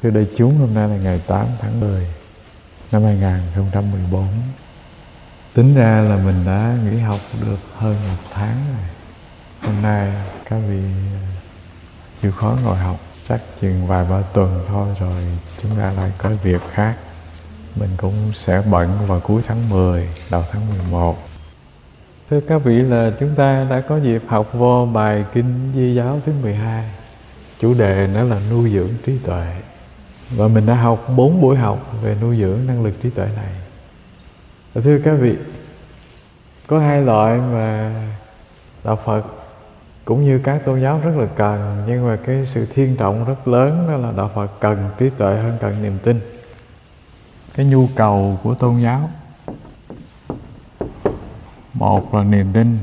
Thưa đại chúng, hôm nay là ngày 8 tháng 10 năm 2014. Tính ra là mình đã nghỉ học được hơn 1 tháng rồi. Hôm nay các vị chịu khó ngồi học, chắc chừng vài ba tuần thôi rồi chúng ta lại có việc khác. Mình cũng sẽ bận vào cuối tháng 10, đầu tháng 11. Thưa các vị, là chúng ta đã có dịp học vô bài Kinh Di Giáo thứ 12. Chủ đề đó là nuôi dưỡng trí tuệ. Và mình đã học 4 buổi học về nuôi dưỡng năng lực trí tuệ này. Và thưa các vị, có 2 loại mà Đạo Phật cũng như các tôn giáo rất là cần, nhưng mà cái sự thiên trọng rất lớn đó là Đạo Phật cần trí tuệ hơn cần niềm tin. Cái nhu cầu của tôn giáo, một là niềm tin,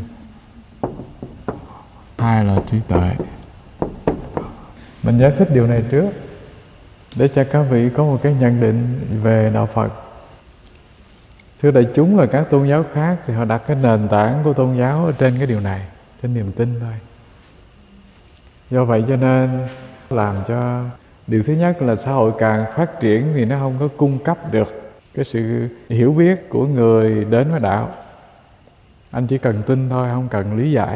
hai là trí tuệ. Mình giải thích điều này trước để cho các vị có một cái nhận định về Đạo Phật. Thưa đại chúng, là các tôn giáo khác thì họ đặt cái nền tảng của tôn giáo ở trên cái điều này, trên niềm tin thôi. Do vậy cho nên làm cho điều thứ nhất là xã hội càng phát triển thì nó không có cung cấp được cái sự hiểu biết của người đến với đạo. Anh chỉ cần tin thôi, không cần lý giải.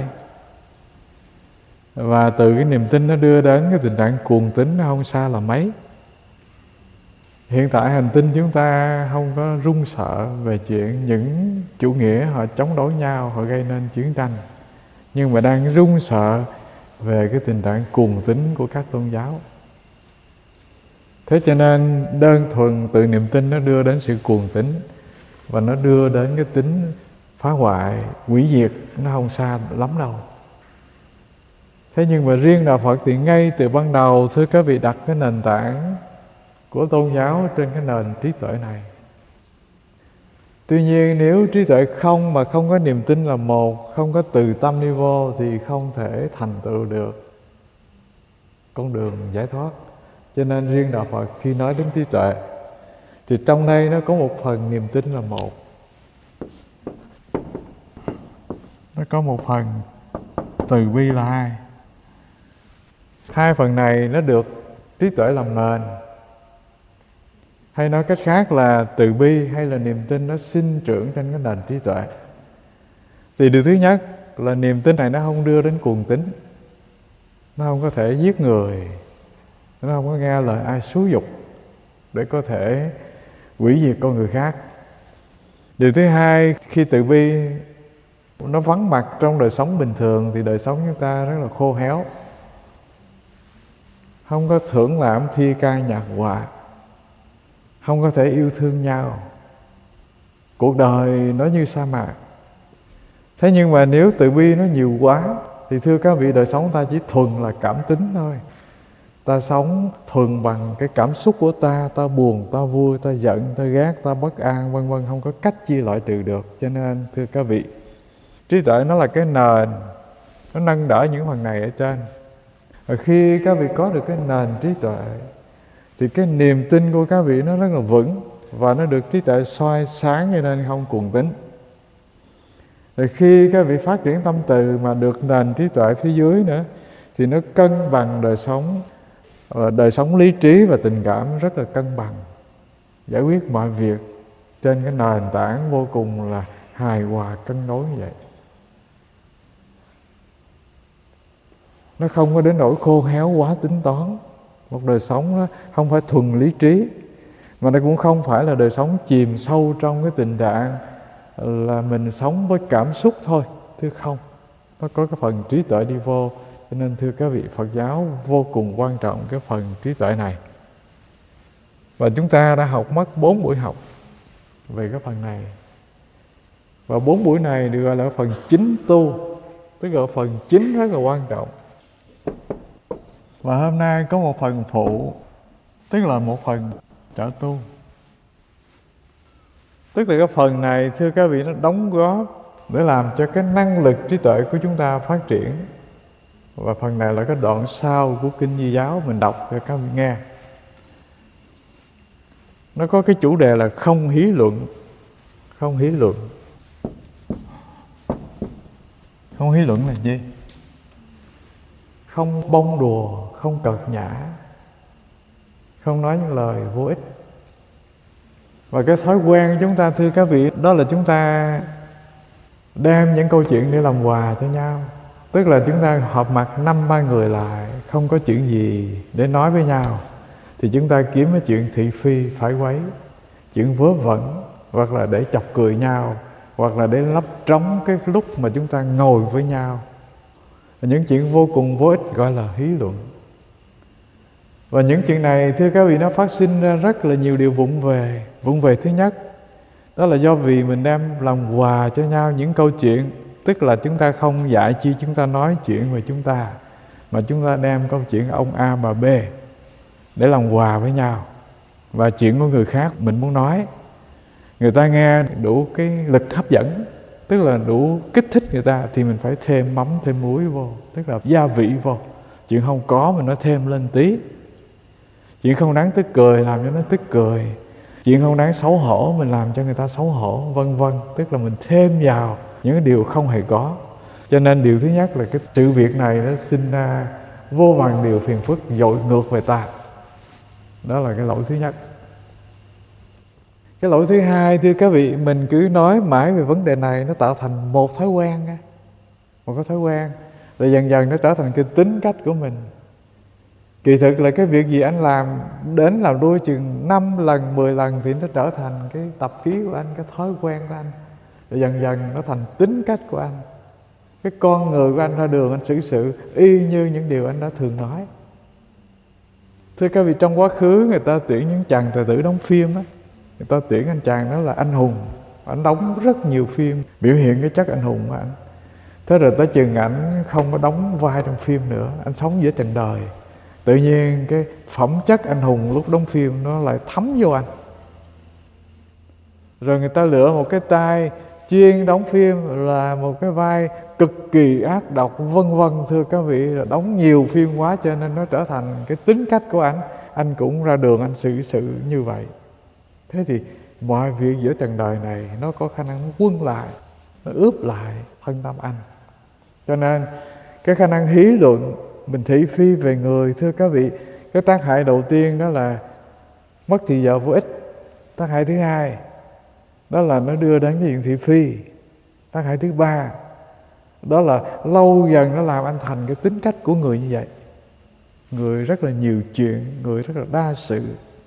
Và từ cái niềm tin nó đưa đến cái tình trạng cuồng tín nó không xa là mấy. Hiện tại hành tinh chúng ta không có run sợ về chuyện những chủ nghĩa họ chống đối nhau, họ gây nên chiến tranh, nhưng mà đang run sợ về cái tình trạng cuồng tín của các tôn giáo. Thế cho nên đơn thuần từ niềm tin nó đưa đến sự cuồng tín, và nó đưa đến cái tính phá hoại, hủy diệt, nó không xa lắm đâu. Thế nhưng mà riêng Đạo Phật thì ngay từ ban đầu, thưa các vị, đặt cái nền tảng của tôn giáo trên cái nền trí tuệ này. Tuy nhiên nếu trí tuệ không mà không có niềm tin là một, không có từ tâm đi vô thì không thể thành tựu được con đường giải thoát. Cho nên riêng Đạo Phật khi nói đến trí tuệ thì trong đây nó có một phần niềm tin là một, nó có một phần từ bi là hai. Hai phần này nó được trí tuệ làm nền. Hay nói cách khác là từ bi hay là niềm tin nó sinh trưởng trên cái nền trí tuệ. Thì điều thứ nhất là niềm tin này nó không đưa đến cuồng tín, nó không có thể giết người, nó không có nghe lời ai xúi giục để có thể hủy diệt con người khác. Điều thứ hai, khi từ bi nó vắng mặt trong đời sống bình thường thì đời sống chúng ta rất là khô héo, không có thưởng lãm thi ca nhạc họa, không có thể yêu thương nhau. Cuộc đời nó như sa mạc. Thế nhưng mà nếu từ bi nó nhiều quá thì thưa các vị, đời sống ta chỉ thuần là cảm tính thôi. Ta sống thuần bằng cái cảm xúc của ta, ta buồn, ta vui, ta giận, ta ghét, ta bất an, vân vân, không có cách chia loại trừ được. Cho nên thưa các vị, trí tuệ nó là cái nền, nó nâng đỡ những phần này ở trên. Và khi các vị có được cái nền trí tuệ thì cái niềm tin của các vị nó rất là vững, và nó được trí tuệ soi sáng, cho nên không cuồng tín. Rồi khi các vị phát triển tâm từ mà được nền trí tuệ phía dưới nữa thì nó cân bằng đời sống lý trí và tình cảm rất là cân bằng, giải quyết mọi việc trên cái nền tảng vô cùng là hài hòa, cân đối như vậy. Nó không có đến nỗi khô héo quá tính toán. Một đời sống nó không phải thuần lý trí, mà nó cũng không phải là đời sống chìm sâu trong cái tình trạng là mình sống với cảm xúc thôi. Thưa không, nó có cái phần trí tuệ đi vô. Cho nên thưa các vị, Phật giáo vô cùng quan trọng cái phần trí tuệ này. Và chúng ta đã học mất 4 buổi học về cái phần này. Và 4 buổi này được gọi là phần chính tu, tức là phần chính rất là quan trọng. Và hôm nay có một phần phụ, tức là một phần trợ tu. Tức là cái phần này, thưa các vị, nó đóng góp để làm cho cái năng lực trí tuệ của chúng ta phát triển. Và phần này là cái đoạn sau của Kinh Di Giáo mình đọc cho các vị nghe. Nó có cái chủ đề là không hí luận. Không hí luận. Không hí luận là gì? Không bông đùa, không cợt nhã, không nói những lời vô ích. Và cái thói quen của chúng ta, thưa các vị, đó là chúng ta đem những câu chuyện để làm quà cho nhau. Tức là chúng ta họp mặt 5-3 người lại, không có chuyện gì để nói với nhau, thì chúng ta kiếm cái chuyện thị phi phải quấy, chuyện vớ vẩn, hoặc là để chọc cười nhau, hoặc là để lấp trống cái lúc mà chúng ta ngồi với nhau. Những chuyện vô cùng vô ích gọi là hí luận. Và những chuyện này, thưa các vị, nó phát sinh ra rất là nhiều điều vụng về. Vụng về thứ nhất, đó là do vì mình đem làm quà cho nhau những câu chuyện. Tức là chúng ta không dạy chi chúng ta nói chuyện về chúng ta, mà chúng ta đem câu chuyện ông A bà B để làm quà với nhau. Và chuyện của người khác mình muốn nói, người ta nghe đủ cái lực hấp dẫn, tức là đủ kích thích người ta, thì mình phải thêm mắm thêm muối vô, tức là gia vị vô. Chuyện không có mình nói thêm lên tí. Chuyện không đáng tức cười làm cho nó tức cười. Chuyện không đáng xấu hổ mình làm cho người ta xấu hổ, vân vân. Tức là mình thêm vào những điều không hề có. Cho nên điều thứ nhất là cái sự việc này nó sinh ra vô vàn điều phiền phức dội ngược về ta. Đó là cái lỗi thứ nhất. Cái lỗi thứ hai, thưa các vị, mình cứ nói mãi về vấn đề này, nó tạo thành một thói quen. Một cái thói quen, rồi dần dần nó trở thành cái tính cách của mình. Kỳ thực là cái việc gì anh làm đến làm đuôi chừng 5 lần, 10 lần thì nó trở thành cái tập khí của anh, cái thói quen của anh. Rồi dần dần nó thành tính cách của anh. Cái con người của anh ra đường anh xử sự y như những điều anh đã thường nói. Thưa các vị, trong quá khứ người ta tuyển những chàng tài tử đóng phim á, người ta tuyển anh chàng đó là anh hùng. Anh đóng rất nhiều phim biểu hiện cái chất anh hùng của anh. Thế rồi tới chừng ảnh không có đóng vai trong phim nữa, anh sống giữa trần đời, tự nhiên cái phẩm chất anh hùng lúc đóng phim nó lại thấm vô anh. Rồi người ta lựa một cái tay chuyên đóng phim là một cái vai cực kỳ ác độc, vân vân. Thưa các vị, là đóng nhiều phim quá cho nên nó trở thành cái tính cách của anh cũng ra đường anh xử sự như vậy. Thế thì mọi việc giữa trần đời này nó có khả năng quân lại, nó ướp lại thân tâm anh. Cho nên cái khả năng hí luận, mình thị phi về người, thưa các vị, cái tác hại đầu tiên đó là mất thì giờ vô ích. Tác hại thứ hai đó là nó đưa đến cái chuyện thị phi. Tác hại thứ ba đó là lâu dần nó làm anh thành cái tính cách của người như vậy. Người rất là nhiều chuyện, người rất là đa sự.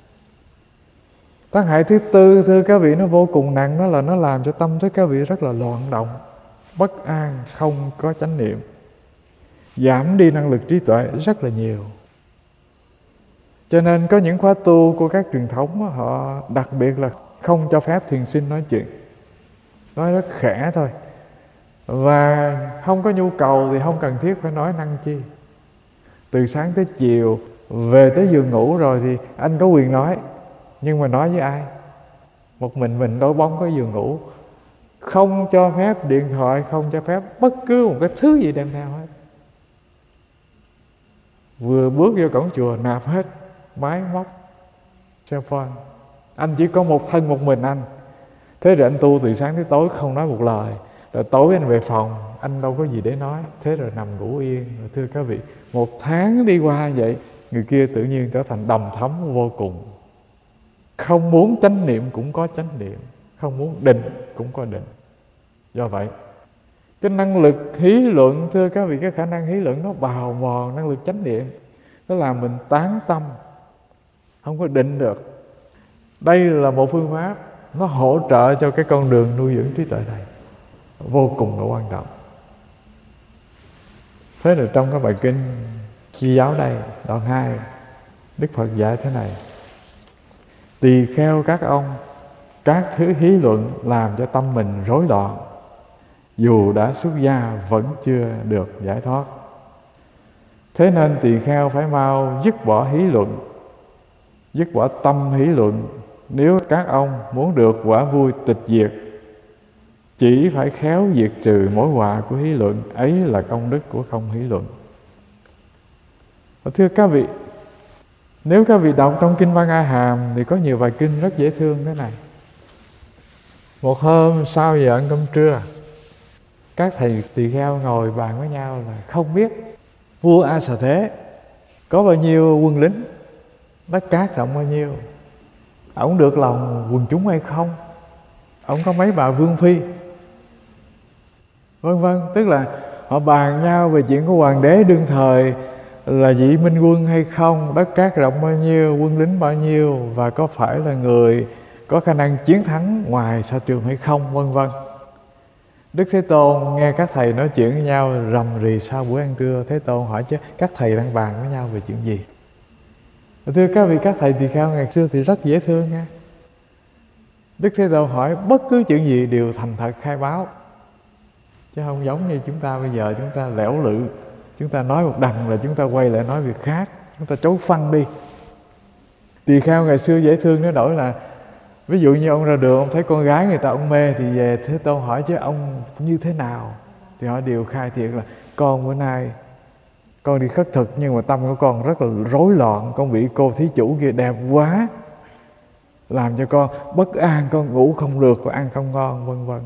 Tác hại thứ tư, thưa các vị, nó vô cùng nặng, đó là nó làm cho tâm thức các vị rất là loạn động, bất an, không có chánh niệm, giảm đi năng lực trí tuệ rất là nhiều. Cho nên có những khóa tu của các truyền thống họ đặc biệt là không cho phép thiền sinh nói chuyện, nói rất khẽ thôi, và không có nhu cầu thì không cần thiết phải nói năng chi. Từ sáng tới chiều, về tới giường ngủ rồi thì anh có quyền nói, nhưng mà nói với ai? Một mình đối bóng có giường ngủ. Không cho phép điện thoại, không cho phép bất cứ một cái thứ gì đem theo hết. Vừa bước vô cổng chùa nạp hết máy móc, cell phone. Anh chỉ có một thân một mình anh. Thế rồi anh tu từ sáng tới tối không nói một lời. Rồi tối anh về phòng, anh đâu có gì để nói. Thế rồi nằm ngủ yên. Rồi thưa các vị, 1 tháng đi qua vậy, người kia tự nhiên trở thành đầm thấm vô cùng. Không muốn chánh niệm cũng có chánh niệm, không muốn định cũng có định. Do vậy, cái năng lực hí luận, thưa các vị, cái khả năng hí luận nó bào mòn năng lực chánh niệm. Nó làm mình tán tâm, không có định được. Đây là một phương pháp nó hỗ trợ cho cái con đường nuôi dưỡng trí tuệ này, vô cùng là quan trọng. Thế là trong cái bài kinh Di Giáo đây, đoạn 2, Đức Phật dạy thế này: tỳ kheo các ông, các thứ hí luận làm cho tâm mình rối loạn, dù đã xuất gia vẫn chưa được giải thoát. Thế nên tỳ kheo phải mau dứt bỏ hí luận, dứt bỏ tâm hí luận. Nếu các ông muốn được quả vui tịch diệt, chỉ phải khéo diệt trừ mối họa của hí luận, ấy là công đức của không hí luận. Và thưa các vị, nếu các vị đọc trong Kinh Văn A Hàm thì có nhiều bài kinh rất dễ thương thế này. Một hôm sau giờ ăn cơm trưa, các thầy tỳ kheo ngồi bàn với nhau là không biết vua A Xà Thế có bao nhiêu quân lính. đất cát rộng bao nhiêu, ổng được lòng quần chúng hay không, ổng có mấy bà vương phi, vân vân. Tức là họ bàn nhau về chuyện của hoàng đế đương thời là vị minh quân hay không, đất cát rộng bao nhiêu, quân lính bao nhiêu, và có phải là người có khả năng chiến thắng ngoài sa trường hay không, vân vân. Đức Thế Tôn nghe các thầy nói chuyện với nhau rầm rì sau bữa ăn trưa. Thế Tôn hỏi chứ các thầy đang bàn với nhau về chuyện gì? Thưa các vị, các thầy tỳ kheo ngày xưa thì rất dễ thương nha. Đức Thế Tôn hỏi bất cứ chuyện gì đều thành thật khai báo, chứ không giống như chúng ta bây giờ. Chúng ta lẻo lự, chúng ta nói một đằng là chúng ta quay lại nói việc khác, chúng ta chối phăng đi. Tỳ kheo ngày xưa dễ thương nó đổi là, ví dụ như ông ra đường, ông thấy con gái người ta ông mê, thì về Thế Tôn hỏi chứ ông như thế nào, thì họ đều khai thiệt là con bữa nay con đi khất thực, nhưng mà tâm của con rất là rối loạn, con bị cô thí chủ kia đẹp quá, làm cho con bất an, con ngủ không được và ăn không ngon, vân vân.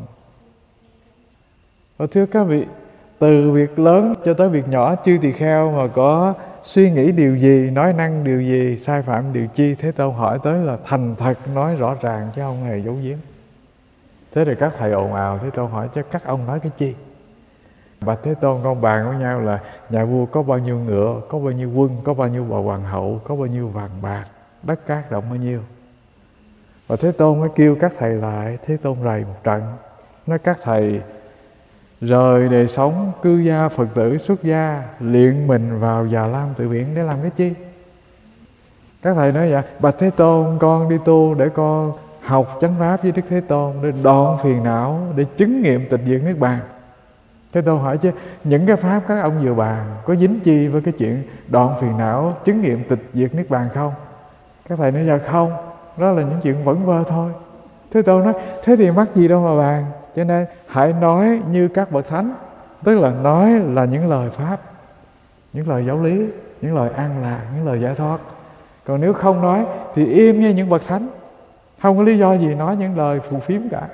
Và thưa các vị, từ việc lớn cho tới việc nhỏ, chư tỳ kheo mà có suy nghĩ điều gì, nói năng điều gì, sai phạm điều chi, Thế Tôn hỏi tới là thành thật nói rõ ràng chứ không hề giấu giếm. Thế thì các thầy ồn ào, Thế Tôn hỏi chứ các ông nói cái chi? Bạch Thế Tôn, con bàn với nhau là nhà vua có bao nhiêu ngựa, có bao nhiêu quân, có bao nhiêu bà hoàng hậu, có bao nhiêu vàng bạc, đất cát rộng bao nhiêu. Và Thế Tôn mới kêu các thầy lại. Thế Tôn rầy một trận, nói các thầy rời đời sống cư gia Phật tử xuất gia, luyện mình vào Già Lam Tự Viện để làm cái chi? Các thầy nói dạ bạch Thế Tôn, con đi tu để con học chánh pháp với Đức Thế Tôn, để đoạn phiền não, để chứng nghiệm tịch diệt niết bàn. Thế Tôn hỏi chứ những cái pháp các ông vừa bàn có dính chi với cái chuyện đoạn phiền não, chứng nghiệm tịch diệt niết bàn không? Các thầy nói dạ không, đó là những chuyện vẩn vơ thôi. Thế Tôn nói thế thì mắc gì đâu mà bàn, cho nên hãy nói như các bậc thánh, tức là nói là những lời pháp, những lời giáo lý, những lời an lạc, những lời giải thoát. Còn nếu không nói thì im như những bậc thánh, không có lý do gì nói những lời phù phiếm cả.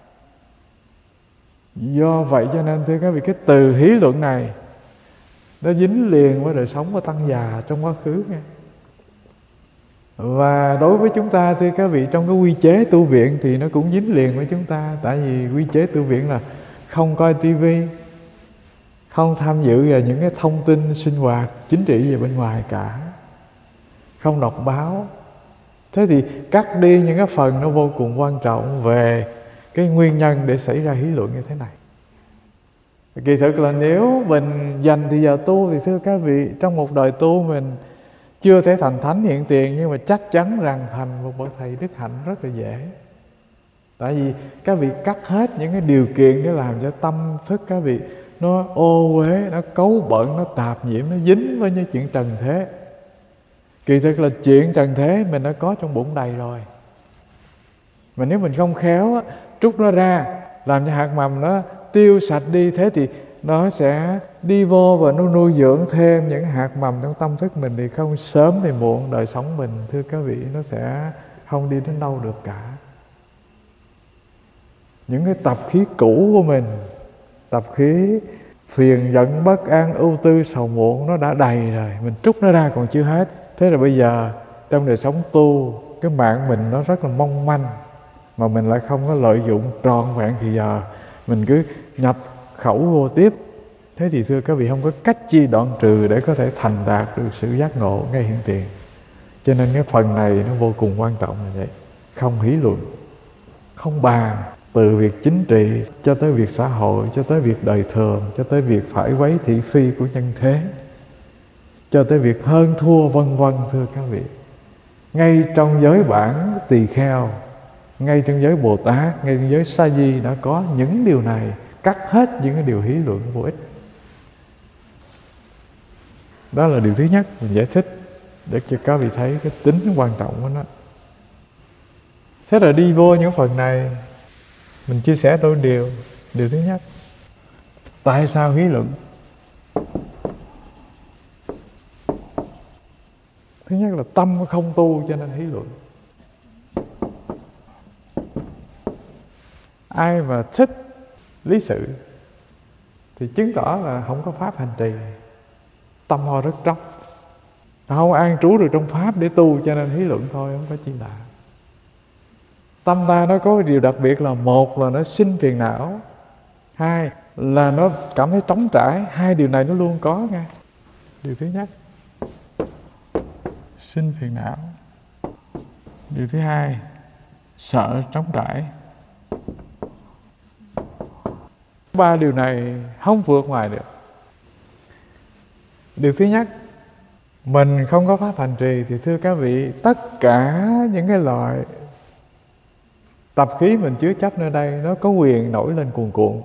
Do vậy cho nên thưa các vị, cái từ hí luận này nó dính liền với đời sống của tăng già trong quá khứ nha. Và đối với chúng ta thưa các vị, trong cái quy chế tu viện thì nó cũng dính liền với chúng ta. Tại vì quy chế tu viện là không coi tivi, không tham dự vào những cái thông tin sinh hoạt chính trị về bên ngoài cả, không đọc báo. Thế thì cắt đi những cái phần nó vô cùng quan trọng về cái nguyên nhân để xảy ra hí luận như thế này. Kỳ thực là nếu mình dành thời giờ tu thì thưa các vị, trong một đời tu mình chưa thể thành thánh hiện tiền, nhưng mà chắc chắn rằng thành một bậc thầy đức hạnh rất là dễ. Tại vì các vị cắt hết những cái điều kiện để làm cho tâm thức các vị nó ô uế, nó cấu bẩn, nó tạp nhiễm, nó dính với những chuyện trần thế. Kỳ thực là chuyện trần thế mình đã có trong bụng đầy rồi. Mà nếu mình không khéo á, trút nó ra, làm cho hạt mầm nó tiêu sạch đi, thế thì nó sẽ đi vô và nó nuôi dưỡng thêm những hạt mầm trong tâm thức mình, thì không sớm thì muộn đời sống mình thưa các vị nó sẽ không đi đến đâu được cả. Những cái tập khí cũ của mình, tập khí phiền giận bất an ưu tư sầu muộn nó đã đầy rồi, mình trút nó ra còn chưa hết. Thế là bây giờ trong đời sống tu, cái mạng mình nó rất là mong manh, mà mình lại không có lợi dụng trọn vẹn thì giờ mình cứ nhập khẩu vô tiếp. Thế thì thưa các vị, không có cách chi đoạn trừ để có thể thành đạt được sự giác ngộ ngay hiện tiền. Cho nên cái phần này nó vô cùng quan trọng là vậy. Không hí luận, không bàn, từ việc chính trị cho tới việc xã hội, cho tới việc đời thường, cho tới việc phải quấy thị phi của nhân thế, cho tới việc hơn thua vân vân. Thưa các vị, ngay trong giới bản tỳ kheo, ngay trong giới Bồ Tát, ngay trong giới Sa Di đã có những điều này, cắt hết những cái điều hí luận vô ích. Đó là điều thứ nhất mình giải thích để cho các vị thấy cái tính quan trọng của nó. Thế là đi vô những phần này, mình chia sẻ đôi điều. Điều thứ nhất, tại sao hí luận? Thứ nhất là tâm không tu cho nên hí luận. Ai mà thích lý sự thì chứng tỏ là không có pháp hành trì, tâm ho rất trống. Nó không an trú được trong Pháp để tu, cho nên hí luận thôi, không có chi lạ. Tâm ta nó có điều đặc biệt là một là nó sinh phiền não, hai là nó cảm thấy trống trải. Hai điều này nó luôn có nghe. Điều thứ nhất, sinh phiền não. Điều thứ hai, sợ trống trải. Ba điều này không vượt ngoài được. Điều thứ nhất, mình không có pháp hành trì thì thưa các vị, tất cả những cái loại tập khí mình chứa chấp nơi đây nó có quyền nổi lên cuồn cuộn.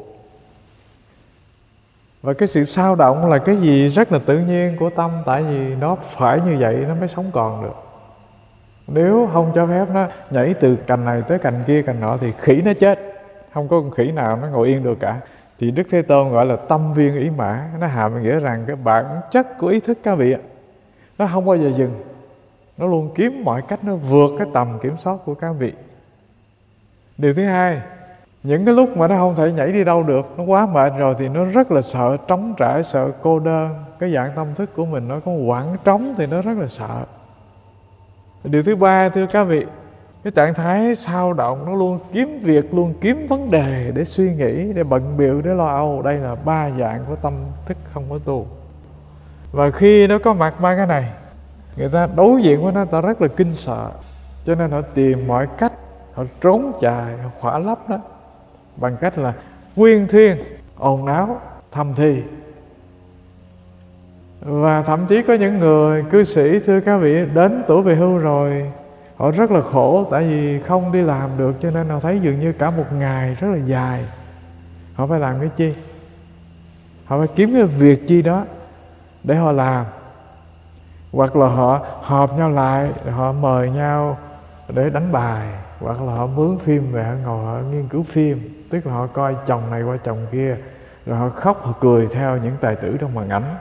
Và cái sự xao động là cái gì rất là tự nhiên của tâm, tại vì nó phải như vậy nó mới sống còn được. Nếu không cho phép nó nhảy từ cành này tới cành kia, cành nọ thì khỉ nó chết. Không có con khỉ nào nó ngồi yên được cả. Thì Đức Thế Tôn gọi là tâm viên ý mã. Nó hàm nghĩa rằng cái bản chất của ý thức các vị, nó không bao giờ dừng. Nó luôn kiếm mọi cách nó vượt cái tầm kiểm soát của các vị. Điều thứ hai, những cái lúc mà nó không thể nhảy đi đâu được, nó quá mệt rồi thì nó rất là sợ trống trải, sợ cô đơn. Cái dạng tâm thức của mình nó có quặn trống thì nó rất là sợ. Điều thứ ba thưa các vị, cái trạng thái xao động, nó luôn kiếm việc, luôn kiếm vấn đề để suy nghĩ, để bận bịu, để lo âu. Đây là ba dạng của tâm thức không có tu. Và khi nó có mặt ba cái này, người ta đối diện với nó ta rất là kinh sợ, cho nên họ tìm mọi cách, họ trốn chạy, họ khỏa lấp đó bằng cách là quyên thuyên, ồn náo, thầm thì. Và thậm chí có những người cư sĩ thưa các vị đến tuổi về hưu rồi, họ rất là khổ, tại vì không đi làm được, cho nên họ thấy dường như cả một ngày rất là dài. Họ phải làm cái chi? Họ phải kiếm cái việc chi đó để họ làm. Hoặc là họ họp nhau lại, họ mời nhau để đánh bài. Hoặc là họ mướn phim về, họ ngồi họ nghiên cứu phim. Tức là họ coi chồng này qua chồng kia, rồi họ khóc, họ cười theo những tài tử trong màn ảnh,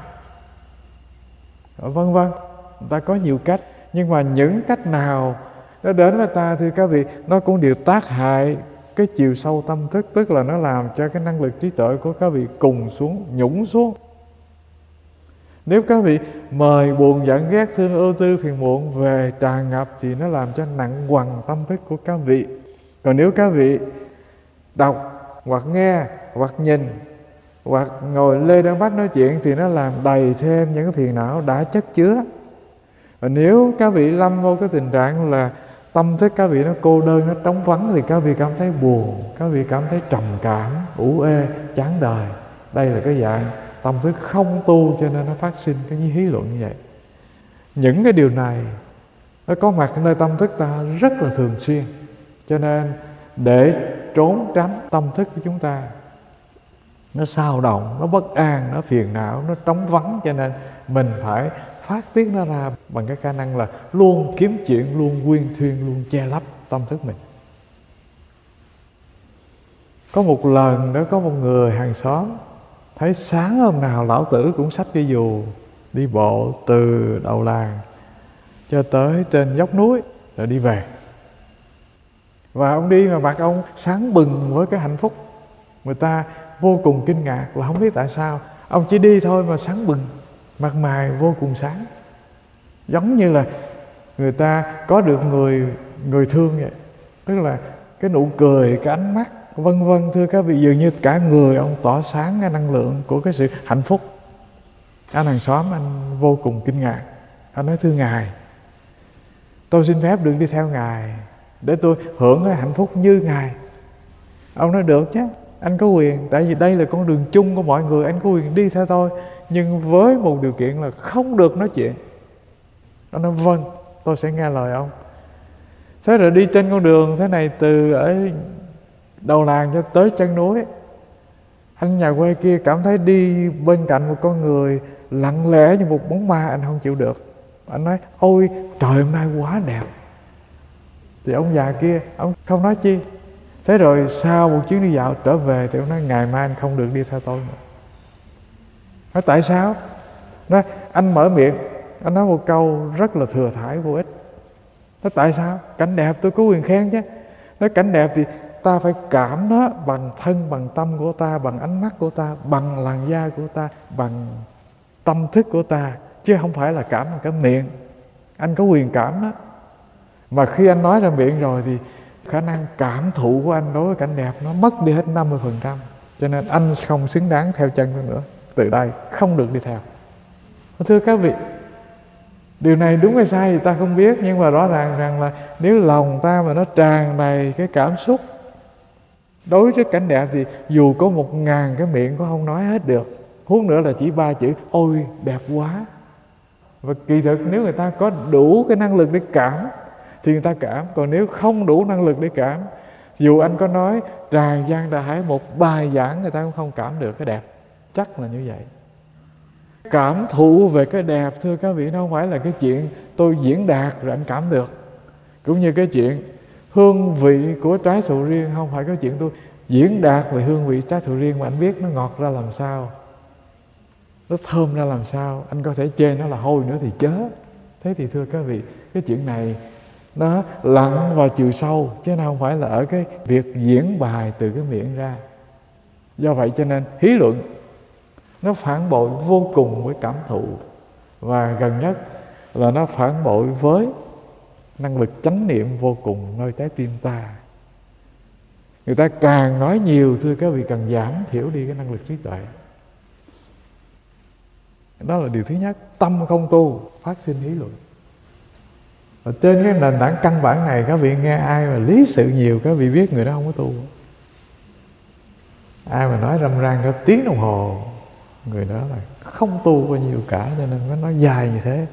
vân vân. Người ta có nhiều cách, nhưng mà những cách nào nó đến với ta thưa các vị, nó cũng đều tác hại cái chiều sâu tâm thức. Tức là nó làm cho cái năng lực trí tuệ của các vị cùng xuống, nhũng xuống. Nếu các vị mời buồn giận ghét thương ưu tư phiền muộn về tràn ngập thì nó làm cho nặng quằn tâm thức của các vị. Còn nếu các vị đọc hoặc nghe hoặc nhìn hoặc ngồi lê đôi mắt nói chuyện thì nó làm đầy thêm những cái phiền não đã chất chứa. Và nếu các vị lâm vô cái tình trạng là tâm thức các vị nó cô đơn, nó trống vắng thì các vị cảm thấy buồn, các vị cảm thấy trầm cảm, ủ ê, chán đời. Đây là cái dạng tâm thức không tu, cho nên nó phát sinh cái hí luận như vậy. Những cái điều này nó có mặt nơi tâm thức ta rất là thường xuyên, cho nên để trốn tránh tâm thức của chúng ta nó xao động, nó bất an, nó phiền não, nó trống vắng, cho nên mình phải phát tiết nó ra bằng cái khả năng là luôn kiếm chuyện, luôn quyên thuyên, luôn che lấp tâm thức mình. Có một lần đó, có một người hàng xóm thấy sáng hôm nào lão tử cũng xách cái dù đi bộ từ đầu làng cho tới trên dốc núi rồi đi về. Và ông đi mà mặt ông sáng bừng với cái hạnh phúc. Người ta vô cùng kinh ngạc là không biết tại sao ông chỉ đi thôi mà sáng bừng, mặt mày vô cùng sáng, giống như là người ta có được người thương vậy. Tức là cái nụ cười, cái ánh mắt, vân vân thưa các vị, dường như cả người ông tỏ sáng cái năng lượng của cái sự hạnh phúc. Anh hàng xóm anh vô cùng kinh ngạc. Anh nói: thưa ngài, tôi xin phép được đi theo ngài để tôi hưởng cái hạnh phúc như ngài. Ông nói: được chứ, anh có quyền, tại vì đây là con đường chung của mọi người, anh có quyền đi theo tôi, nhưng với một điều kiện là không được nói chuyện. Ông nói: vâng, tôi sẽ nghe lời ông. Thế rồi đi trên con đường thế này, từ ở đầu làng cho tới chân núi, anh nhà quê kia cảm thấy đi bên cạnh một con người lặng lẽ như một bóng ma, anh không chịu được. Anh nói: ôi trời, hôm nay quá đẹp. Thì ông già kia ông không nói chi. Thế rồi sau một chuyến đi dạo trở về thì ông nói: ngày mai anh không được đi theo tôi nữa. Nói: tại sao? Nói: anh mở miệng, anh nói một câu rất là thừa thãi vô ích. Nói: tại sao? Cảnh đẹp tôi có quyền khen chứ. Nói: cảnh đẹp thì ta phải cảm nó bằng thân, bằng tâm của ta, bằng ánh mắt của ta, bằng làn da của ta, bằng tâm thức của ta, chứ không phải là cảm bằng cái miệng. Anh có quyền cảm đó, mà khi anh nói ra miệng rồi thì khả năng cảm thụ của anh đối với cảnh đẹp nó mất đi hết 50%. Cho nên anh không xứng đáng theo chân tôi nữa. Từ đây không được đi theo. Thưa các vị, điều này đúng hay sai thì ta không biết, nhưng mà rõ ràng rằng là nếu lòng ta mà nó tràn đầy cái cảm xúc đối với cảnh đẹp thì dù có 1000 cái miệng cũng không nói hết được. Huống nữa là chỉ 3 chữ ôi đẹp quá. Và kỳ thực nếu người ta có đủ cái năng lực để cảm thì người ta cảm. Còn nếu không đủ năng lực để cảm, dù anh có nói tràn gian đại hải một bài giảng, người ta cũng không cảm được cái đẹp. Chắc là như vậy. Cảm thụ về cái đẹp, thưa các vị, nó không phải là cái chuyện tôi diễn đạt rồi anh cảm được. Cũng như cái chuyện hương vị của trái sầu riêng, không phải cái chuyện tôi diễn đạt về hương vị trái sầu riêng mà anh biết nó ngọt ra làm sao, nó thơm ra làm sao, anh có thể chê nó là hôi nữa thì chớ. Thế thì thưa các vị, cái chuyện này nó lặn vào chiều sâu, chứ nào không phải là ở cái việc diễn bài từ cái miệng ra. Do vậy cho nên hí luận nó phản bội vô cùng với cảm thụ, và gần nhất là nó phản bội với năng lực chánh niệm vô cùng nơi trái tim ta. Người ta càng nói nhiều, thưa các vị, càng giảm thiểu đi cái năng lực trí tuệ. Đó là điều thứ nhất. Tâm không tu, phát sinh hí luận. Và trên cái nền tảng căn bản này, các vị nghe ai mà lý sự nhiều, các vị biết người đó không có tu. Ai mà nói râm ran cả tiếng đồng hồ, người đó là không tu bao nhiêu cả, cho nên nó nói dài như thế.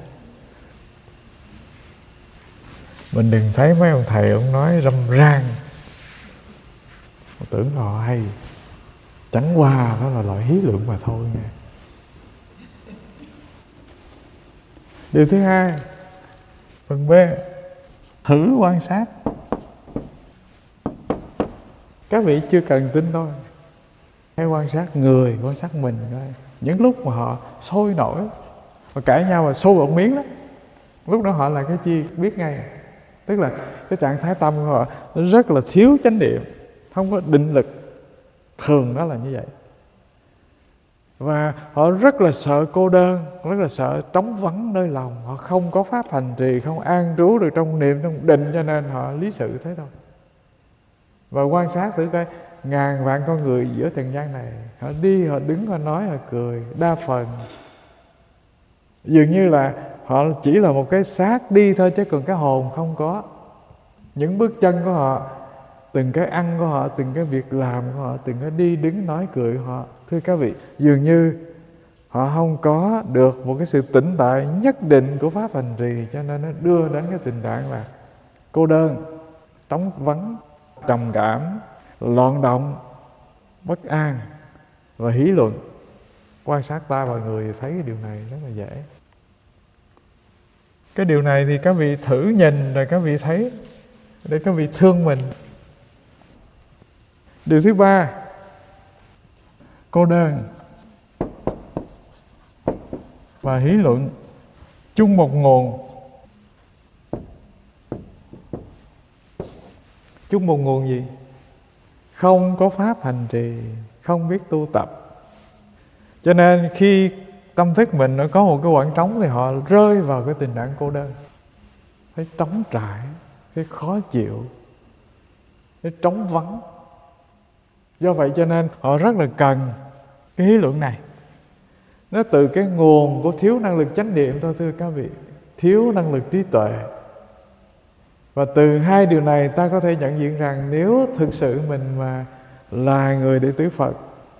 Mình đừng thấy mấy ông thầy ông nói râm ran tưởng họ hay. Chẳng qua đó là loại hí luận mà thôi nha. Điều thứ hai, phần B, thử quan sát. Các vị chưa cần tin tôi, hãy quan sát người, quan sát mình coi. Những lúc mà họ sôi nổi và cãi nhau và xô một miếng đó, lúc đó họ là cái chi biết ngay. Tức là cái trạng thái tâm của họ rất là thiếu chánh niệm, không có định lực. Thường đó là như vậy. Và họ rất là sợ cô đơn, rất là sợ trống vắng nơi lòng. Họ không có pháp hành trì, không an trú được trong niệm, trong định, cho nên họ lý sự thế thôi. Và quan sát thử coi, ngàn vạn con người giữa trần gian này, họ đi, họ đứng, họ nói, họ cười, đa phần dường như là họ chỉ là một cái xác đi thôi, chứ còn cái hồn không có. Những bước chân của họ, từng cái ăn của họ, từng cái việc làm của họ, từng cái đi đứng nói cười của họ, thưa các vị, dường như họ không có được một cái sự tĩnh tại nhất định của pháp hành trì, cho nên nó đưa đến cái tình trạng là cô đơn, trống vắng, trầm cảm, loạn động, bất an và hí luận. Quan sát ta và người thấy cái điều này rất là dễ. Cái điều này thì các vị thử nhìn rồi các vị thấy, để các vị thương mình. Điều thứ ba, cô đơn và hí luận chung một nguồn. Chung một nguồn gì? Không có pháp hành trì, không biết tu tập. Cho nên khi tâm thức mình nó có một cái khoảng trống thì họ rơi vào cái tình trạng cô đơn. Thấy trống trải, thấy khó chịu, thấy trống vắng. Do vậy cho nên họ rất là cần cái hí luận này. Nó từ cái nguồn của thiếu năng lực chánh niệm thôi, thưa các vị, thiếu năng lực trí tuệ. Và từ hai điều này ta có thể nhận diện rằng nếu thực sự mình mà là người đệ tử Phật,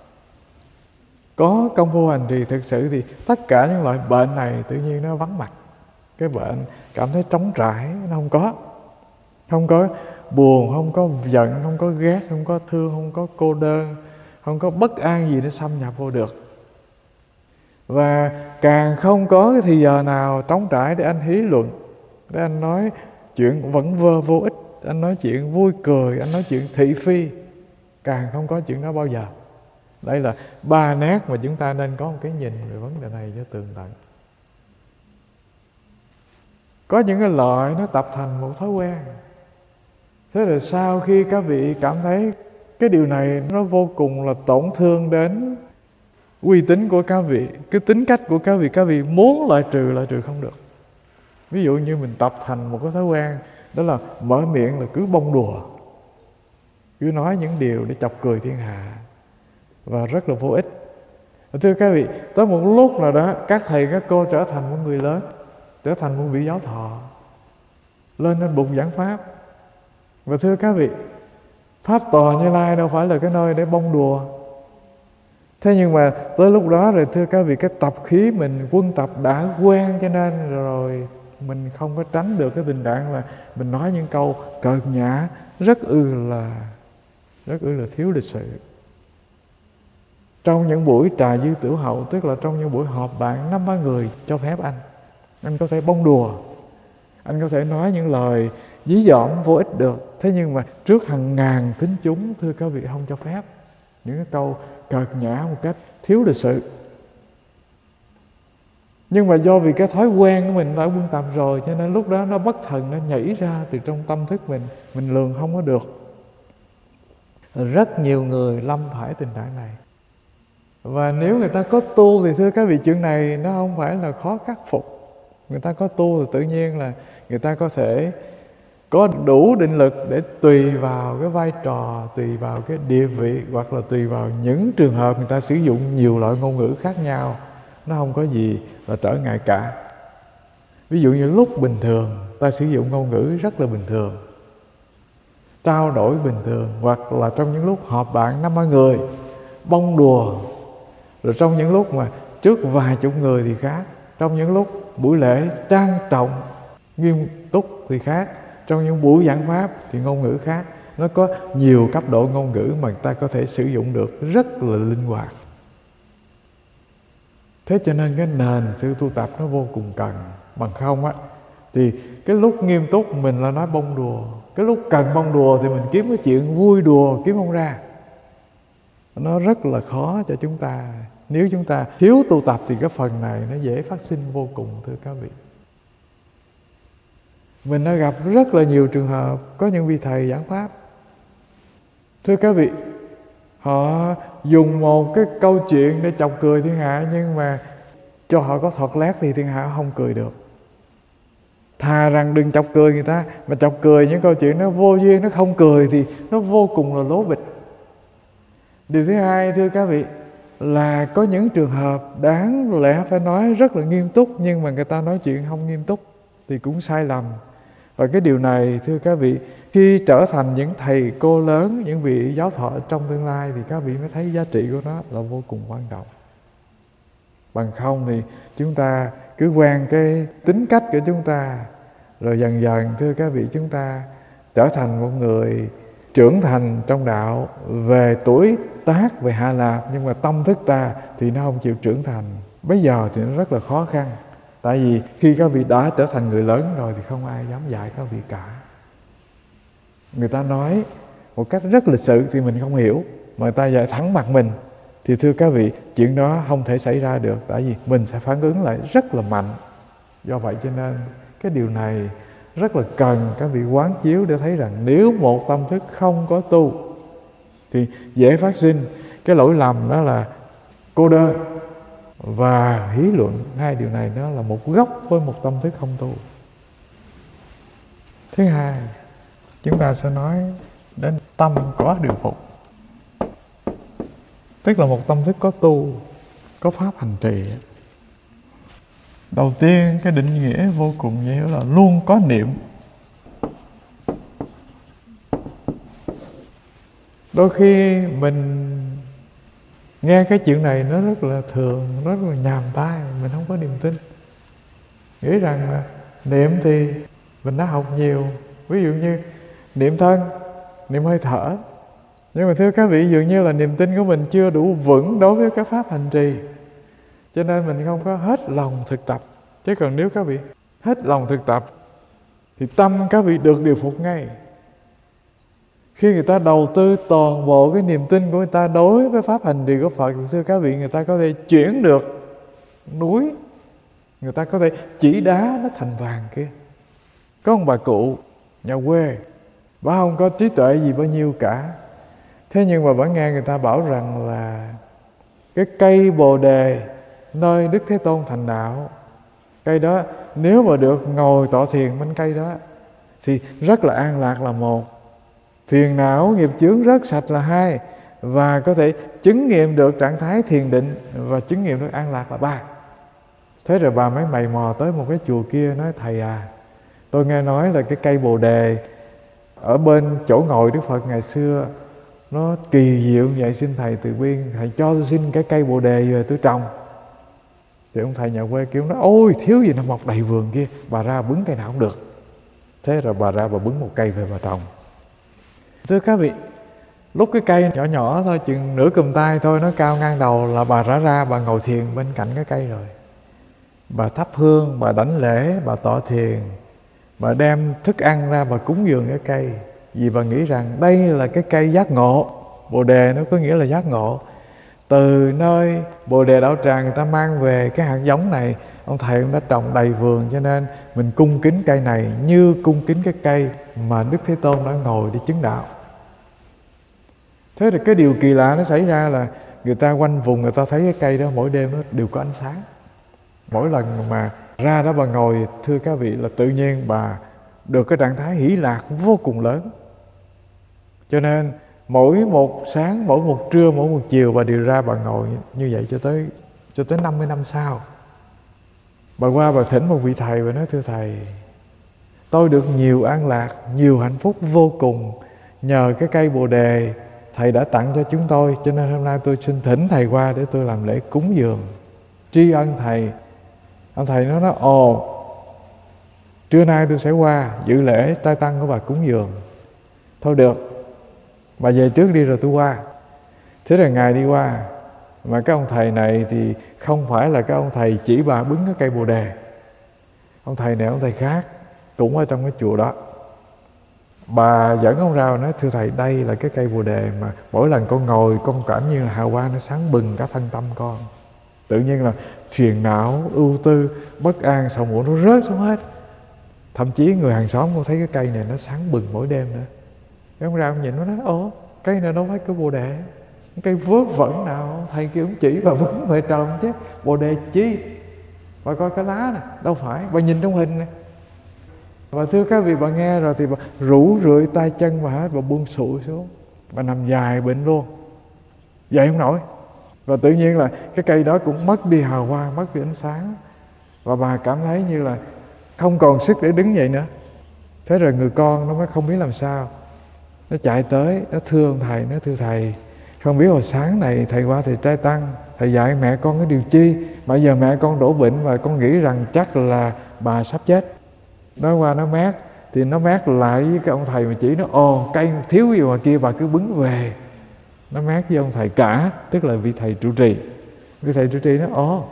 có công phu hành trì thực sự, thì tất cả những loại bệnh này tự nhiên nó vắng mặt. Cái bệnh cảm thấy trống trải, nó không có. Không có buồn, không có giận, không có ghét, không có thương, không có cô đơn, không có bất an gì để xâm nhập vô được. Và càng không có cái thì giờ nào trống trải để anh hí luận, để anh nói chuyện vẫn vơ vô ích, anh nói chuyện vui cười, anh nói chuyện thị phi. Càng không có chuyện đó bao giờ. Đây là ba nét mà chúng ta nên có một cái nhìn về vấn đề này cho tường tận. Có những cái loại nó tập thành một thói quen. Thế rồi sau khi các vị cảm thấy cái điều này nó vô cùng là tổn thương đến uy tín của các vị, cái tính cách của các vị muốn loại trừ không được. Ví dụ như mình tập thành một cái thói quen, đó là mở miệng là cứ bông đùa, cứ nói những điều để chọc cười thiên hạ, và rất là vô ích. Thưa các vị, tới một lúc nào đó các thầy các cô trở thành một người lớn, trở thành một vị giáo thọ, lên trên bục giảng pháp. Và thưa các vị, Pháp tòa Như Lai đâu phải là cái nơi để bông đùa. Thế nhưng mà tới lúc đó rồi thưa các vị, cái tập khí mình quân tập đã quen, cho nên rồi mình không có tránh được cái tình trạng là mình nói những câu cợt nhã, rất là thiếu lịch sự. Trong những buổi trà dư tiểu hậu, tức là trong những buổi họp bạn 5-3 người, cho phép anh có thể bông đùa, anh có thể nói những lời dí dỏm vô ích được. Thế nhưng mà trước hàng ngàn thính chúng, thưa các vị, không cho phép những cái câu cợt nhã một cách thiếu lịch sự. Nhưng mà do vì cái thói quen của mình đã quân tập rồi, cho nên lúc đó nó bất thần, nó nhảy ra từ trong tâm thức mình lường không có được. Rất nhiều người lâm phải tình trạng này. Và nếu người ta có tu thì thưa các vị, chuyện này nó không phải là khó khắc phục. Người ta có tu thì tự nhiên là người ta có thể có đủ định lực để tùy vào cái vai trò, tùy vào cái địa vị, hoặc là tùy vào những trường hợp người ta sử dụng nhiều loại ngôn ngữ khác nhau. Nó không có gì là trở ngại cả. Ví dụ như lúc bình thường ta sử dụng ngôn ngữ rất là bình thường, trao đổi bình thường, hoặc là trong những lúc họp bạn 5-3 người bông đùa. Rồi trong những lúc mà trước vài chục người thì khác, trong những lúc buổi lễ trang trọng nghiêm túc thì khác, trong những buổi giảng pháp thì ngôn ngữ khác. Nó có nhiều cấp độ ngôn ngữ mà người ta có thể sử dụng được rất là linh hoạt. Thế cho nên cái nền sự tu tập nó vô cùng cần. Bằng không á thì cái lúc nghiêm túc mình là nói bông đùa, cái lúc cần bông đùa thì mình kiếm cái chuyện vui đùa kiếm không ra. Nó rất là khó cho chúng ta. Nếu chúng ta thiếu tu tập thì cái phần này nó dễ phát sinh vô cùng, thưa các vị. Mình đã gặp rất là nhiều trường hợp có những vị thầy giảng pháp, thưa các vị, họ dùng một cái câu chuyện để chọc cười thiên hạ, nhưng mà cho họ có thọt lát thì thiên hạ không cười được. Thà rằng đừng chọc cười người ta, mà chọc cười những câu chuyện nó vô duyên, nó không cười thì nó vô cùng là lố bịch. Điều thứ hai, thưa các vị, là có những trường hợp đáng lẽ phải nói rất là nghiêm túc, nhưng mà người ta nói chuyện không nghiêm túc thì cũng sai lầm. Và cái điều này, thưa các vị, khi trở thành những thầy cô lớn, những vị giáo thọ trong tương lai thì các vị mới thấy giá trị của nó là vô cùng quan trọng. Bằng không thì chúng ta cứ quen cái tính cách của chúng ta, rồi dần dần, thưa các vị, chúng ta trở thành một người trưởng thành trong đạo về tuổi tác, về hạ lạp, nhưng mà tâm thức ta thì nó không chịu trưởng thành. Bây giờ thì nó rất là khó khăn. Tại vì khi các vị đã trở thành người lớn rồi thì không ai dám dạy các vị cả. Người ta nói một cách rất lịch sự thì mình không hiểu, mà người ta dạy thẳng mặt mình thì thưa các vị, chuyện đó không thể xảy ra được. Tại vì mình sẽ phản ứng lại rất là mạnh. Do vậy cho nên cái điều này rất là cần các vị quán chiếu để thấy rằng nếu một tâm thức không có tu thì dễ phát sinh cái lỗi lầm, đó là cô đơn và hí luận. Hai điều này nó là một gốc với một tâm thức không tu. Thứ hai, chúng ta sẽ nói đến tâm có điều phục, tức là một tâm thức có tu, có pháp hành trì. Đầu tiên, cái định nghĩa vô cùng dễ hiểu là luôn có niệm. Đôi khi mình nghe cái chuyện này nó rất là thường, rất là nhàm tai, mình không có niềm tin. Nghĩ rằng là niệm thì mình đã học nhiều, ví dụ như niệm thân, niệm hơi thở. Nhưng mà thưa các vị, dường như là niềm tin của mình chưa đủ vững đối với các pháp hành trì, cho nên mình không có hết lòng thực tập. Chứ còn nếu các vị hết lòng thực tập thì tâm các vị được điều phục ngay. Khi người ta đầu tư toàn bộ cái niềm tin của người ta đối với pháp hành trì của Phật thì thưa các vị, người ta có thể chuyển được núi, người ta có thể chỉ đá nó thành vàng kia. Có một bà cụ nhà quê, bà không có trí tuệ gì bao nhiêu cả, thế nhưng mà bà nghe người ta bảo rằng là cái cây Bồ Đề nơi Đức Thế Tôn thành đạo. Cây đó nếu mà được ngồi tọa thiền bên cây đó thì rất là an lạc là một, phiền não nghiệp chướng rất sạch là hai, và có thể chứng nghiệm được trạng thái thiền định và chứng nghiệm được an lạc là ba. Thế rồi bà mới mày mò tới một cái chùa kia, nói thầy à, tôi nghe nói là cái cây Bồ Đề ở bên chỗ ngồi Đức Phật ngày xưa nó kỳ diệu vậy, xin thầy từ bi, thầy cho tôi xin cái cây Bồ Đề về tôi trồng. Thì ông thầy nhà quê kêu nó, ôi thiếu gì nó mọc đầy vườn kia, bà ra bứng cây nào cũng được. Thế rồi bà ra bà bứng một cây về bà trồng. Thưa các vị, lúc cái cây nhỏ nhỏ thôi, chừng nửa cùm tay thôi, nó cao ngang đầu là bà ra bà ngồi thiền bên cạnh cái cây rồi. Bà thắp hương, bà đảnh lễ, bà tọa thiền, bà đem thức ăn ra bà cúng dường cái cây. Vì bà nghĩ rằng đây là cái cây giác ngộ. Bồ Đề nó có nghĩa là giác ngộ. Từ nơi Bồ Đề Đạo Tràng người ta mang về cái hạt giống này, ông thầy cũng đã trồng đầy vườn, cho nên mình cung kính cây này như cung kính cái cây mà Đức Thế Tôn đã ngồi để chứng đạo. Thế thì cái điều kỳ lạ nó xảy ra là người ta quanh vùng người ta thấy cái cây đó mỗi đêm nó đều có ánh sáng. Mỗi lần mà ra đó bà ngồi, thưa các vị, là tự nhiên bà được cái trạng thái hỷ lạc vô cùng lớn. Cho nên mỗi một sáng, mỗi một trưa, mỗi một chiều bà đều ra bà ngồi như vậy cho tới 50 năm sau. Bà qua bà thỉnh một vị thầy và nói, thưa thầy, tôi được nhiều an lạc, nhiều hạnh phúc vô cùng nhờ cái cây Bồ Đề thầy đã tặng cho chúng tôi, cho nên hôm nay tôi xin thỉnh thầy qua để tôi làm lễ cúng dường tri ân thầy. Ông thầy nó nói, ồ, trưa nay tôi sẽ qua dự lễ trai tăng của bà cúng dường. Thôi được, bà về trước đi rồi tôi qua. Thế rồi ngày đi qua, mà cái ông thầy này thì không phải là cái ông thầy chỉ bà bứng cái cây Bồ Đề. Ông thầy này ông thầy khác, cũng ở trong cái chùa đó. Bà dẫn ông ra và nói, thưa thầy, đây là cái cây Bồ Đề mà mỗi lần con ngồi con cảm như là hào quang nó sáng bừng cả thân tâm con. Tự nhiên là phiền não, ưu tư, bất an, sầu muộn nó rớt xuống hết. Thậm chí người hàng xóm con thấy cái cây này nó sáng bừng mỗi đêm nữa. Cái ông ra ông nhìn nó nói, ồ, cây này đâu phải cái Bồ Đề, cây vớ vẩn nào thầy kêu ông chỉ bà bứng về trồng chứ. Bồ Đề chi? Bà coi cái lá nè, đâu phải, bà nhìn trong hình nè. Và thưa các vị, bà nghe rồi thì bà rũ rượi tay chân bà hết, bà buông sụi xuống, bà nằm dài bệnh luôn, dậy không nổi. Và tự nhiên là cái cây đó cũng mất đi hào quang, mất đi ánh sáng, và bà cảm thấy như là không còn sức để đứng dậy nữa. Thế rồi người con nó mới không biết làm sao, nó chạy tới, nó thưa ông thầy, nó thưa thầy, không biết hồi sáng này thầy qua thầy trai tăng, thầy dạy mẹ con cái điều chi mà giờ mẹ con đổ bệnh và con nghĩ rằng chắc là bà sắp chết. Nói qua nó mát, thì nó mát lại với cái ông thầy mà chỉ nó, ồ, cây thiếu gì mà kia bà cứ bứng về. Nó mát với ông thầy cả, tức là vị thầy trụ trì. Vị thầy trụ trì nói, ồ,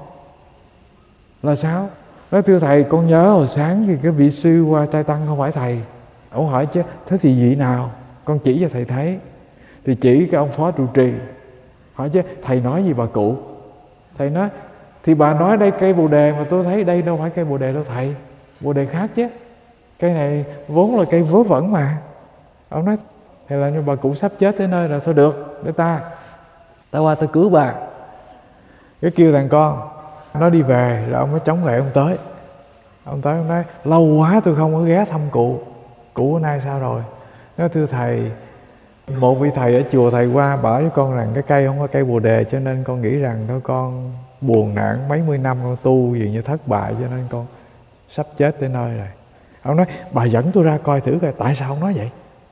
là sao? Nói, thưa thầy, con nhớ hồi sáng thì cái vị sư qua trai tăng không phải thầy. Ông hỏi chứ, thế thì vị nào? Con chỉ cho thầy thấy. Thì chỉ cái ông phó trụ trì. Hỏi chứ, thầy nói gì bà cụ? Thầy nói, thì bà nói đây cây Bồ Đề mà tôi thấy đây đâu phải cây Bồ Đề đâu thầy. Bồ Đề khác chứ, cây này vốn là cây vớ vẩn mà. Ông nói, thầy làm như bà cụ sắp chết tới nơi rồi, thôi được, để ta qua ta cứu bà. Cái kêu thằng con nó đi về, rồi ông mới chống gậy ông tới. Ông tới ông nói, lâu quá tôi không có ghé thăm cụ bữa nay sao rồi? Nói, thưa thầy, một vị thầy ở chùa thầy qua bảo với con rằng cái cây không phải cây Bồ Đề, cho nên con nghĩ rằng thôi con buồn nản mấy mươi năm con tu dường như thất bại, cho nên con sắp chết tới nơi rồi. Ông nói, bà dẫn tôi ra coi thử coi tại sao ông nói vậy.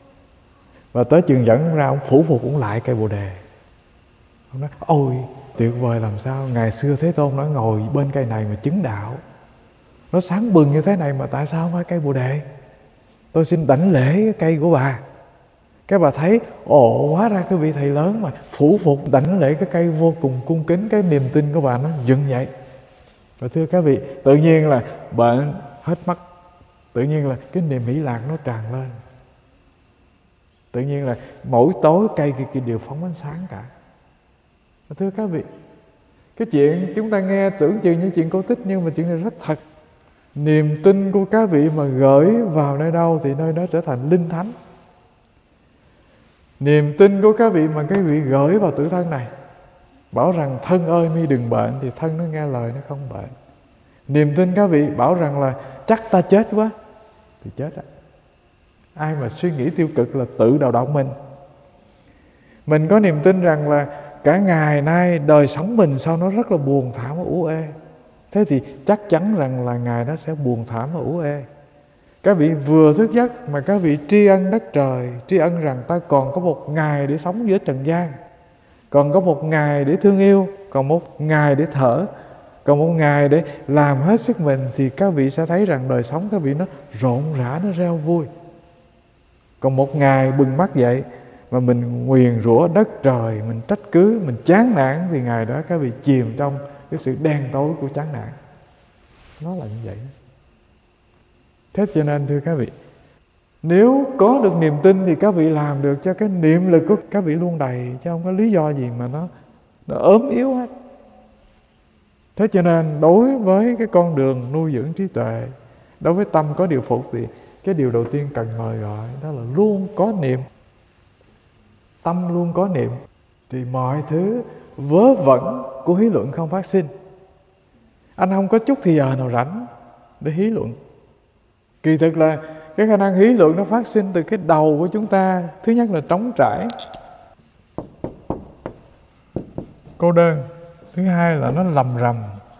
Và tới chừng dẫn ông ra, ông phủ phục cũng lại cây Bồ Đề. Ông nói, ôi tuyệt vời làm sao, ngày xưa Thế Tôn đã ngồi bên cây này mà chứng đạo, nó sáng bừng như thế này mà tại sao không phải cây Bồ Đề? Tôi xin đảnh lễ cái cây của bà. Cái bà thấy, ồ, hóa ra cái vị thầy lớn mà phủ phục đảnh lễ cái cây vô cùng cung kính, cái niềm tin của bà nó dựng vậy. Và thưa các vị, tự nhiên là bệnh hết mất, tự nhiên là cái niềm hỷ lạc nó tràn lên. Tự nhiên là mỗi tối cây kia đều phóng ánh sáng cả. Và thưa các vị, cái chuyện chúng ta nghe tưởng chừng như chuyện cổ tích, nhưng mà chuyện này rất thật. Niềm tin của các vị mà gửi vào nơi đâu thì nơi đó trở thành linh thánh. Niềm tin của các vị mà các vị gửi vào tự thân này bảo rằng thân ơi mi đừng bệnh, thì thân nó nghe lời nó không bệnh. Niềm tin các vị bảo rằng là chắc ta chết quá thì chết á. Ai mà suy nghĩ tiêu cực là tự đào động mình. Mình có niềm tin rằng là cả ngày nay đời sống mình sao nó rất là buồn thảm và ủ ê, thế thì chắc chắn rằng là ngày đó sẽ buồn thảm và ủ ê. Các vị vừa thức giấc mà các vị tri ân đất trời, tri ân rằng ta còn có một ngày để sống giữa trần gian, còn có một ngày để thương yêu, còn một ngày để thở, còn một ngày để làm hết sức mình, thì các vị sẽ thấy rằng đời sống các vị nó rộn rã, nó reo vui. Còn một ngày bừng mắt dậy mà mình nguyền rủa đất trời, mình trách cứ, mình chán nản, thì ngày đó các vị chìm trong cái sự đen tối của chán nản. Nó là như vậy. Thế cho nên thưa các vị, nếu có được niềm tin thì các vị làm được cho cái niệm lực của các vị luôn đầy, chứ không có lý do gì mà nó ốm yếu hết. Thế cho nên đối với cái con đường nuôi dưỡng trí tuệ, đối với tâm có điều phục, thì cái điều đầu tiên cần mời gọi đó là luôn có niệm. Tâm luôn có niệm thì mọi thứ vớ vẩn của hí luận không phát sinh. Anh không có chút thì giờ nào rảnh để hí luận. Kỳ thực là cái khả năng hí luận nó phát sinh từ cái đầu của chúng ta. Thứ nhất là trống trải, cô đơn. Thứ hai là nó lầm rầm,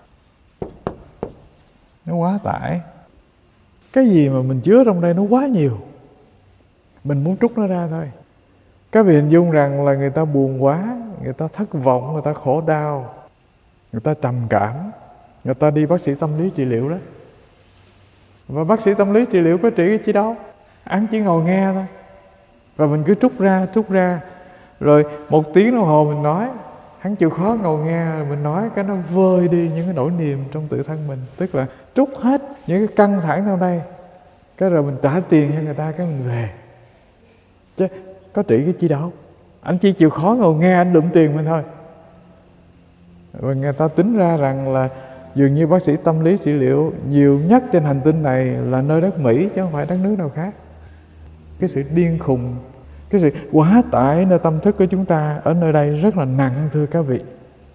nó quá tải. Cái gì mà mình chứa trong đây nó quá nhiều, mình muốn trút nó ra thôi. Các vị hình dung rằng là người ta buồn quá, người ta thất vọng, người ta khổ đau, người ta trầm cảm, người ta đi bác sĩ tâm lý trị liệu đó. Và bác sĩ tâm lý trị liệu có trị cái chi đâu, hắn chỉ ngồi nghe thôi. Và mình cứ trút ra, rồi 1 tiếng đồng hồ mình nói, hắn chịu khó ngồi nghe, mình nói cái nó vơi đi những cái nỗi niềm trong tự thân mình. Tức là trút hết những cái căng thẳng trong đây, cái rồi mình trả tiền cho người ta, cái mình về. Chứ có trị cái chi đâu, anh chỉ chịu khó ngồi nghe, anh lụm tiền mình thôi. Và người ta tính ra rằng là dường như bác sĩ tâm lý trị liệu nhiều nhất trên hành tinh này là nơi đất Mỹ, chứ không phải đất nước nào khác. Cái sự điên khùng, cái sự quá tải nơi tâm thức của chúng ta ở nơi đây rất là nặng, thưa các vị.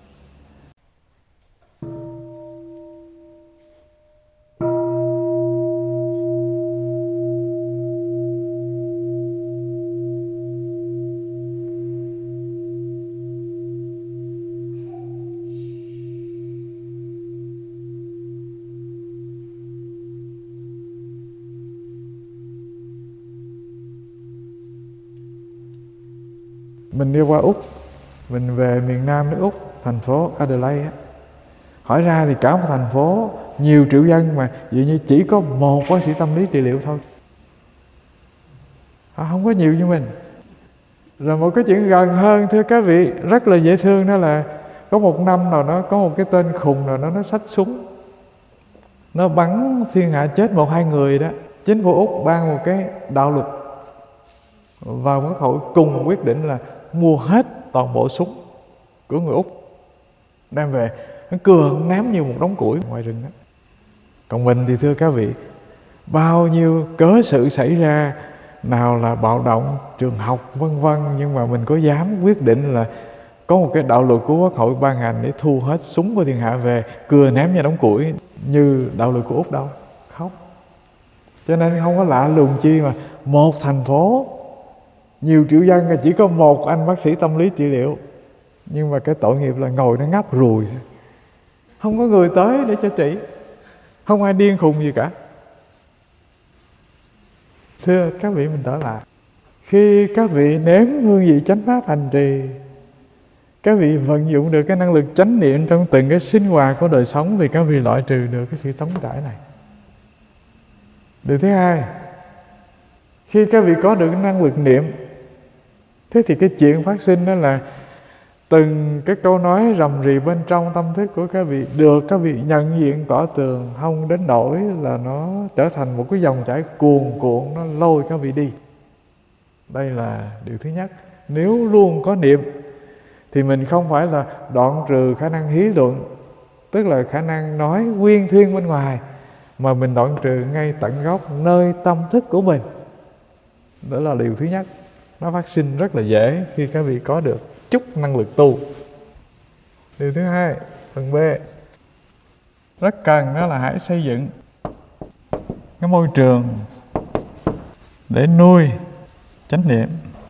Mình đi qua Úc, mình về miền Nam nước Úc, thành phố Adelaide á. Hỏi ra thì cả một thành phố nhiều triệu dân mà dường như chỉ có một bác sĩ tâm lý trị liệu thôi. Không có nhiều như mình. Rồi một cái chuyện gần hơn thưa các vị, rất là dễ thương, đó là có một năm nào nó có một cái tên khùng nào nó xách súng, nó bắn thiên hạ chết 1-2 người đó. Chính phủ Úc ban một cái đạo luật vào Quốc hội cùng quyết định là mua hết toàn bộ súng của người Úc, đem về nó cưa ném như một đống củi ngoài rừng đó. Còn mình thì thưa các vị, bao nhiêu cớ sự xảy ra, nào là bạo động trường học vân vân, nhưng mà mình có dám quyết định là có một cái đạo luật của Quốc hội ban hành để thu hết súng của thiên hạ về, cưa ném như đống củi như đạo luật của Úc đâu. Không. Cho nên không có lạ lùng chi mà một thành phố nhiều triệu dân chỉ có một anh bác sĩ tâm lý trị liệu, nhưng mà cái tội nghiệp là ngồi nó ngáp ruồi, không có người tới để cho trị, không ai điên khùng gì cả. Thưa các vị, mình trở lại, khi các vị nếm hương vị chánh pháp hành trì, các vị vận dụng được cái năng lực chánh niệm trong từng cái sinh hoạt của đời sống, thì các vị loại trừ được cái sự trống trải này. Điều thứ hai, khi các vị có được cái năng lực niệm, thế thì cái chuyện phát sinh đó là từng cái câu nói rầm rì bên trong tâm thức của các vị được các vị nhận diện tỏ tường, không đến nỗi là nó trở thành một cái dòng chảy cuồn cuộn, nó lôi các vị đi. Đây là điều thứ nhất. Nếu luôn có niệm thì mình không phải là đoạn trừ khả năng hí luận, tức là khả năng nói quyên thuyên bên ngoài, mà mình đoạn trừ ngay tận gốc nơi tâm thức của mình. Đó là điều thứ nhất. Nó phát sinh rất là dễ khi các vị có được chút năng lực tu. Điều thứ hai, phần B, rất cần đó là hãy xây dựng cái môi trường để nuôi chánh niệm.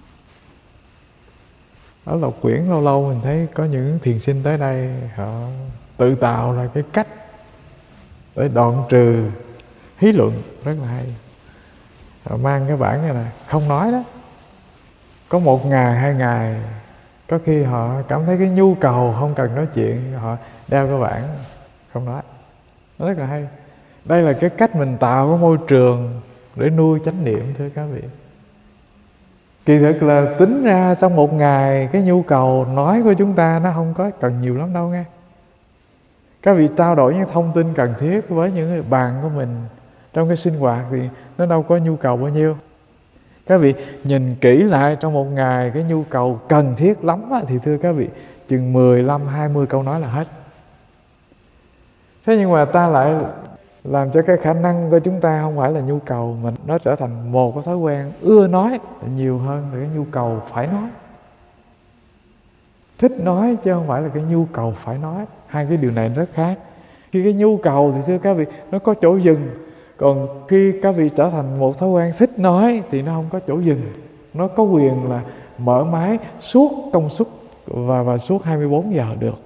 Ở Lộc Quyển lâu lâu mình thấy có những thiền sinh tới đây, họ tự tạo ra cái cách để đoạn trừ hí luận rất là hay. Họ mang cái bản này là không nói đó. Có 1 ngày, 2 ngày, có khi họ cảm thấy cái nhu cầu không cần nói chuyện, họ đeo cái bản không nói. Nó rất là hay. Đây là cái cách mình tạo cái môi trường để nuôi chánh niệm, thưa các vị. Kỳ thực là tính ra trong 1 ngày cái nhu cầu nói của chúng ta nó không có cần nhiều lắm đâu nghe. Các vị trao đổi những thông tin cần thiết với những người bạn của mình trong cái sinh hoạt thì nó đâu có nhu cầu bao nhiêu. Các vị nhìn kỹ lại trong 1 ngày cái nhu cầu cần thiết lắm thì thưa các vị, chừng 15, 20 câu nói là hết. Thế nhưng mà ta lại làm cho cái khả năng của chúng ta không phải là nhu cầu, mà nó trở thành một cái thói quen ưa nói nhiều hơn là cái nhu cầu phải nói. Thích nói chứ không phải là cái nhu cầu phải nói. Hai cái điều này rất khác. Khi cái nhu cầu thì thưa các vị, nó có chỗ dừng. Còn khi các vị trở thành một thói quen thích nói thì nó không có chỗ dừng. Nó có quyền là mở máy suốt công suất và suốt 24 giờ được.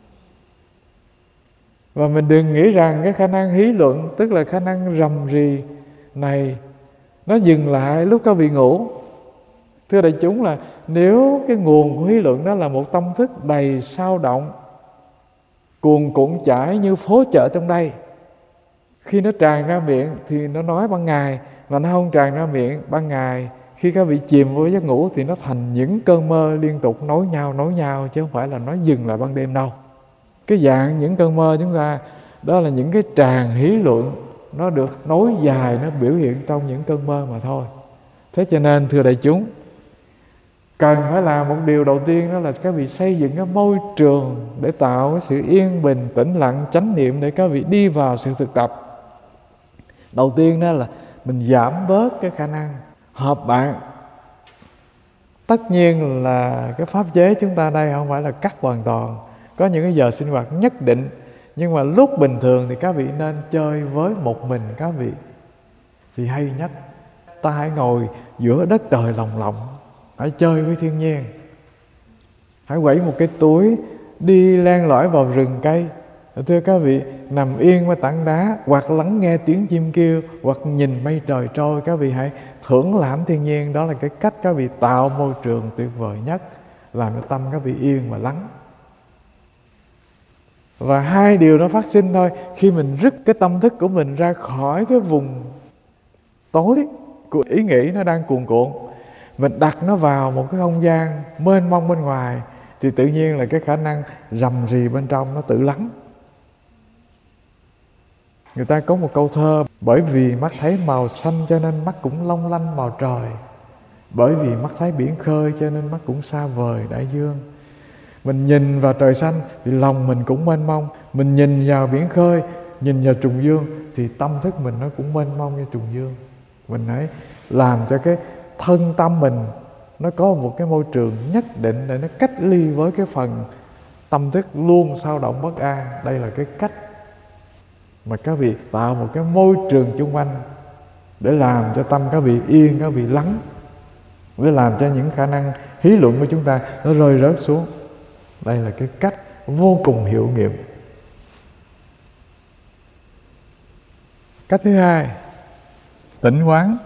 Và mình đừng nghĩ rằng cái khả năng hí luận, tức là khả năng rầm rì này, nó dừng lại lúc các vị ngủ. Thưa đại chúng, là nếu cái nguồn của hí luận đó là một tâm thức đầy sao động, cuồn cuộn chảy như phố chợ trong đây, khi nó tràn ra miệng thì nó nói ban ngày, mà nó không tràn ra miệng ban ngày, khi các vị chìm vào giấc ngủ thì nó thành những cơn mơ liên tục nối nhau, chứ không phải là nó dừng lại ban đêm đâu. Cái dạng những cơn mơ chúng ta, đó là những cái tràn hí luận, nó được nối dài, nó biểu hiện trong những cơn mơ mà thôi. Thế cho nên thưa đại chúng, cần phải làm một điều đầu tiên, đó là các vị xây dựng cái môi trường để tạo cái sự yên bình, tĩnh lặng, chánh niệm để các vị đi vào sự thực tập. Đầu tiên đó là mình giảm bớt cái khả năng họp bạn. Tất nhiên là cái pháp chế chúng ta đây không phải là cắt hoàn toàn, có những cái giờ sinh hoạt nhất định, nhưng mà lúc bình thường thì các vị nên chơi với một mình các vị thì hay nhất. Ta hãy ngồi giữa đất trời lồng lộng, hãy chơi với thiên nhiên. Hãy quẩy một cái túi, đi len lỏi vào rừng cây. Thưa các vị, nằm yên với tảng đá, hoặc lắng nghe tiếng chim kêu, hoặc nhìn mây trời trôi. Các vị hãy thưởng lãm thiên nhiên. Đó là cái cách các vị tạo môi trường tuyệt vời nhất, làm cho tâm các vị yên và lắng. Và hai điều đó phát sinh thôi. Khi mình rứt cái tâm thức của mình ra khỏi cái vùng tối của ý nghĩ nó đang cuồn cuộn, mình đặt nó vào một cái không gian mênh mông bên ngoài, thì tự nhiên là cái khả năng rầm rì bên trong nó tự lắng. Người ta có một câu thơ: bởi vì mắt thấy màu xanh cho nên mắt cũng long lanh màu trời, bởi vì mắt thấy biển khơi cho nên mắt cũng xa vời đại dương. Mình nhìn vào trời xanh thì lòng mình cũng mênh mông. Mình nhìn vào biển khơi, nhìn vào trùng dương thì tâm thức mình nó cũng mênh mông như trùng dương. Mình hãy làm cho cái thân tâm mình nó có một cái môi trường nhất định để nó cách ly với cái phần tâm thức luôn sao động bất an. Đây là cái cách mà các vị tạo một cái môi trường chung quanh để làm cho tâm các vị yên, các vị lắng, để làm cho những khả năng hí luận của chúng ta nó rơi rớt xuống. Đây là cái cách vô cùng hiệu nghiệm. Cách thứ hai, tĩnh quán.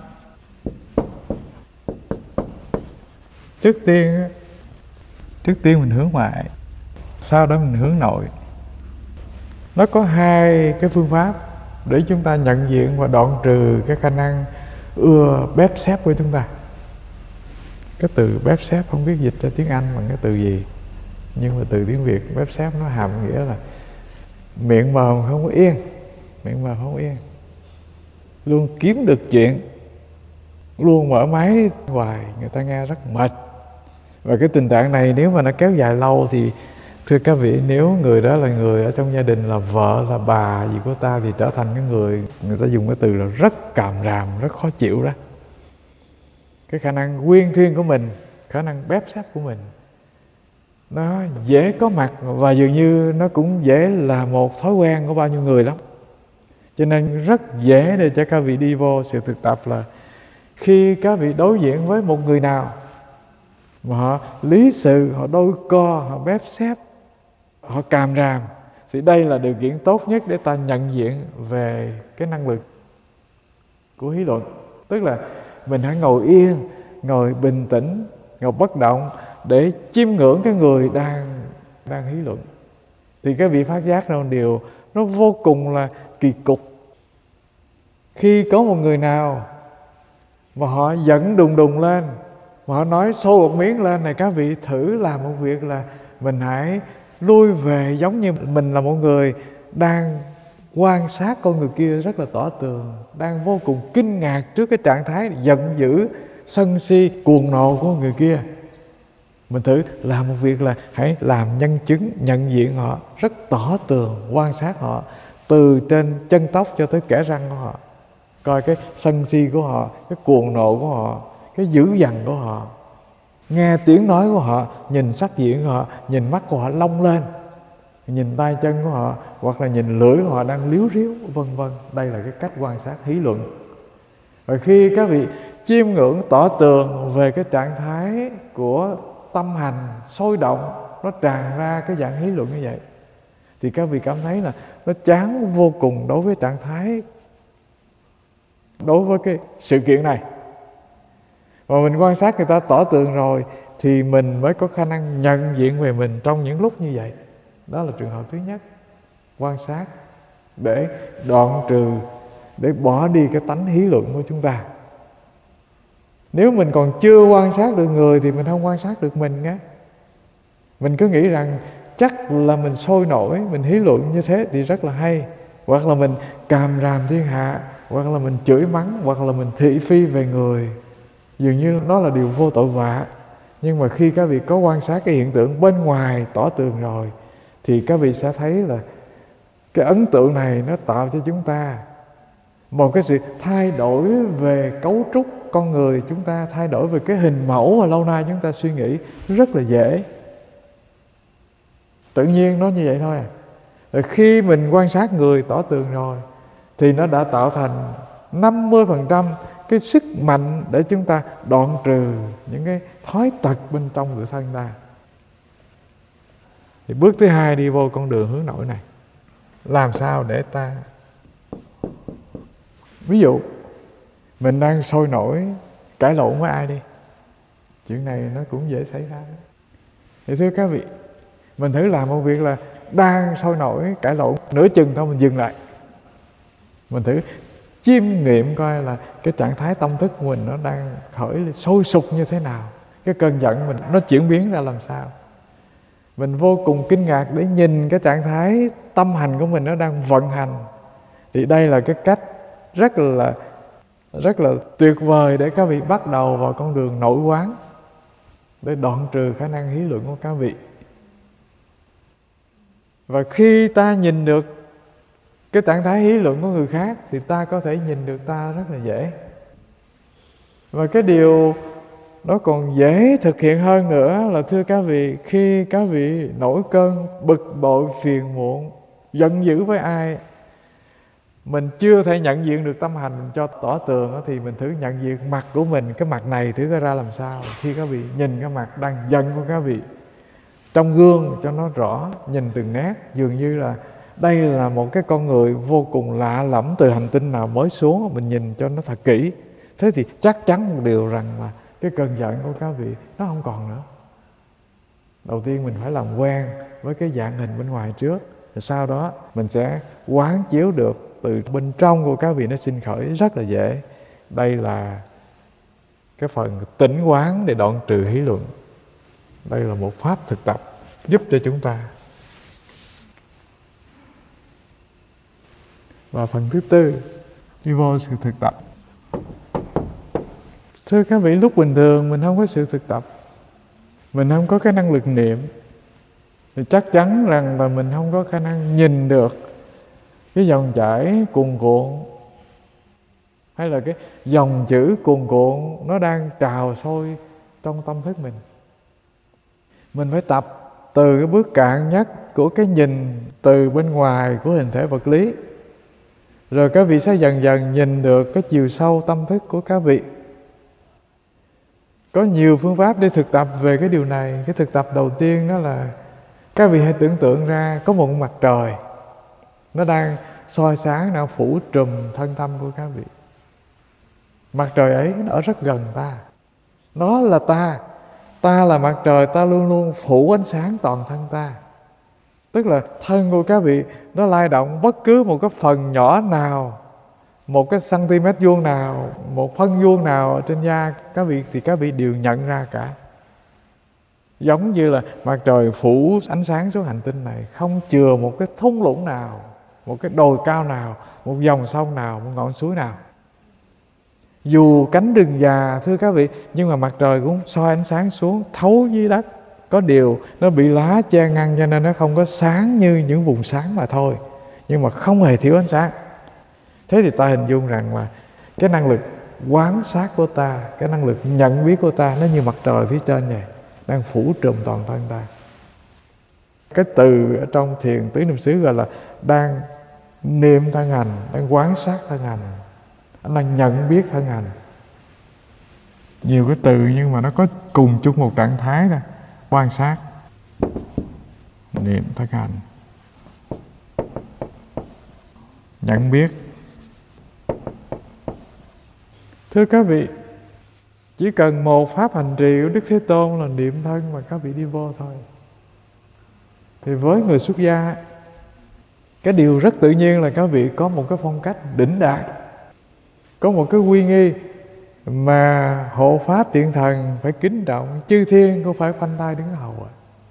Trước tiên mình hướng ngoại, sau đó mình hướng nội. Nó có hai cái phương pháp để chúng ta nhận diện và đoạn trừ cái khả năng ưa bếp xếp của chúng ta. Cái từ bếp xếp không biết dịch ra tiếng Anh bằng cái từ gì, nhưng mà từ tiếng Việt bếp xếp nó hàm nghĩa là miệng mồm không có yên, miệng mồm không yên, luôn kiếm được chuyện, luôn mở máy hoài, người ta nghe rất mệt. Và cái tình trạng này nếu mà nó kéo dài lâu thì thưa các vị, nếu người đó là người ở trong gia đình, là vợ, là bà gì của ta, thì trở thành cái người ta dùng cái từ là rất càm ràm, rất khó chịu đó. Cái khả năng quyên thuyên của mình, khả năng bếp xếp của mình nó dễ có mặt, và dường như nó cũng dễ là một thói quen của bao nhiêu người lắm. Cho nên rất dễ để cho các vị đi vô sự thực tập là khi các vị đối diện với một người nào mà họ lý sự, họ đôi co, họ bép xép, họ càm ràm, thì đây là điều kiện tốt nhất để ta nhận diện về cái năng lực của hí luận. Tức là mình hãy ngồi yên, ngồi bình tĩnh, ngồi bất động để chiêm ngưỡng cái người đang hí luận. Thì cái vị phát giác ra một điều nó vô cùng là kỳ cục. Khi có một người nào mà họ giận đùng đùng lên, mà họ nói xô một miếng lên, này các vị thử làm một việc là mình hãy lui về, giống như mình là một người đang quan sát con người kia rất là tỏ tường, đang vô cùng kinh ngạc trước cái trạng thái giận dữ, sân si, cuồng nộ của người kia. Mình thử làm một việc là hãy làm nhân chứng, nhận diện họ rất tỏ tường, quan sát họ từ trên chân tóc cho tới kẽ răng của họ, coi cái sân si của họ, cái cuồng nộ của họ, cái dữ dằn của họ, nghe tiếng nói của họ, nhìn sắc diện của họ, nhìn mắt của họ long lên, nhìn tay chân của họ, hoặc là nhìn lưỡi của họ đang liếu riếu, vân vân. Đây là cái cách quan sát hí luận. Và khi các vị chiêm ngưỡng tỏ tường về cái trạng thái của tâm hành sôi động, nó tràn ra cái dạng hí luận như vậy, thì các vị cảm thấy là nó chán vô cùng đối với trạng thái, đối với cái sự kiện này. Và mình quan sát người ta tỏ tường rồi thì mình mới có khả năng nhận diện về mình trong những lúc như vậy. Đó là trường hợp thứ nhất. Quan sát để đoạn trừ, để bỏ đi cái tánh hí luận của chúng ta. Nếu mình còn chưa quan sát được người thì mình không quan sát được mình nhé. Mình cứ nghĩ rằng chắc là mình sôi nổi, mình hí luận như thế thì rất là hay, hoặc là mình càm ràm thiên hạ, hoặc là mình chửi mắng, hoặc là mình thị phi về người, dường như nó là điều vô tội vạ. Nhưng mà khi các vị có quan sát cái hiện tượng bên ngoài tỏ tường rồi thì các vị sẽ thấy là cái ấn tượng này nó tạo cho chúng ta một cái sự thay đổi về cấu trúc con người chúng ta, thay đổi về cái hình mẫu mà lâu nay chúng ta suy nghĩ rất là dễ. Tự nhiên nó như vậy thôi. Rồi khi mình quan sát người tỏ tường rồi thì nó đã tạo thành 50% cái sức mạnh để chúng ta đoạn trừ những cái thói tật bên trong tự thân ta. Thì bước thứ hai đi vô con đường hướng nội này, làm sao để ta, ví dụ mình đang sôi nổi cãi lộn với ai đi, chuyện này nó cũng dễ xảy ra. Thì thưa các vị, mình thử làm một việc là đang sôi nổi cãi lộn, nửa chừng thôi mình dừng lại, mình thử chiêm nghiệm coi là cái trạng thái tâm thức của mình nó đang khởi sôi sục như thế nào, cái cơn giận mình nó chuyển biến ra làm sao. Mình vô cùng kinh ngạc để nhìn cái trạng thái tâm hành của mình nó đang vận hành. Thì đây là cái cách rất là tuyệt vời để các vị bắt đầu vào con đường nội quán, để đoạn trừ khả năng hí luận của các vị. Và khi ta nhìn được cái trạng thái hí luận của người khác thì ta có thể nhìn được ta rất là dễ. Và cái điều nó còn dễ thực hiện hơn nữa là, thưa các vị, khi các vị nổi cơn bực bội, phiền muộn, giận dữ với ai, mình chưa thể nhận diện được tâm hành cho tỏ tường, thì mình thử nhận diện mặt của mình, cái mặt này thử coi ra làm sao. Khi các vị nhìn cái mặt đang giận của các vị trong gương cho nó rõ, nhìn từng nét, dường như là đây là một cái con người vô cùng lạ lẫm từ hành tinh nào mới xuống, mình nhìn cho nó thật kỹ. Thế thì chắc chắn một điều rằng là cái cơn giận của các vị nó không còn nữa. Đầu tiên mình phải làm quen với cái dạng hình bên ngoài trước, rồi sau đó mình sẽ quán chiếu được từ bên trong của các vị nó sinh khởi rất là dễ. Đây là cái phần tỉnh quán để đoạn trừ hí luận. Đây là một pháp thực tập giúp cho chúng ta. Và phần thứ tư, đi vô sự thực tập. Thưa các vị, lúc bình thường mình không có sự thực tập, mình không có cái năng lực niệm, thì chắc chắn rằng là mình không có khả năng nhìn được cái dòng chảy cuồn cuộn, hay là cái dòng chữ cuồn cuộn nó đang trào sôi trong tâm thức mình. Mình phải tập từ cái bước cạn nhất của cái nhìn từ bên ngoài của hình thể vật lý, rồi các vị sẽ dần dần nhìn được cái chiều sâu tâm thức của các vị. Có nhiều phương pháp để thực tập về cái điều này. Cái thực tập đầu tiên đó là các vị hãy tưởng tượng ra có một mặt trời, nó đang soi sáng, nó phủ trùm thân tâm của các vị. Mặt trời ấy nó ở rất gần ta. Nó là ta. Ta là mặt trời, ta luôn luôn phủ ánh sáng toàn thân ta. Tức là thân của các vị nó lay động bất cứ một cái phần nhỏ nào, một cái cm vuông nào, một phân vuông nào ở trên da các vị thì các vị đều nhận ra cả. Giống như là mặt trời phủ ánh sáng xuống hành tinh này, không chừa một cái thung lũng nào, một cái đồi cao nào, một dòng sông nào, một ngọn suối nào. Dù cánh rừng già thưa các vị, nhưng mà mặt trời cũng soi ánh sáng xuống thấu dưới đất. Có điều nó bị lá che ngăn cho nên nó không có sáng như những vùng sáng mà thôi, nhưng mà không hề thiếu ánh sáng. Thế thì ta hình dung rằng là cái năng lực quán sát của ta, cái năng lực nhận biết của ta, nó như mặt trời phía trên này, đang phủ trùm toàn thân ta. Cái từ ở trong thiền tứ niệm xứ gọi là đang niệm thân hành, đang quán sát thân hành, anh đang nhận biết thân hành. Nhiều cái từ nhưng mà nó có cùng chung một trạng thái thôi. Quan sát, niệm thân hành, nhận biết. Thưa các vị, chỉ cần một pháp hành trì của Đức Thế Tôn là niệm thân mà các vị đi vô thôi. Thì với người xuất gia, cái điều rất tự nhiên là các vị có một cái phong cách đỉnh đạt, có một cái uy nghi mà hộ pháp điện thần phải kính trọng, chư thiên cũng phải khoanh tay đứng hầu.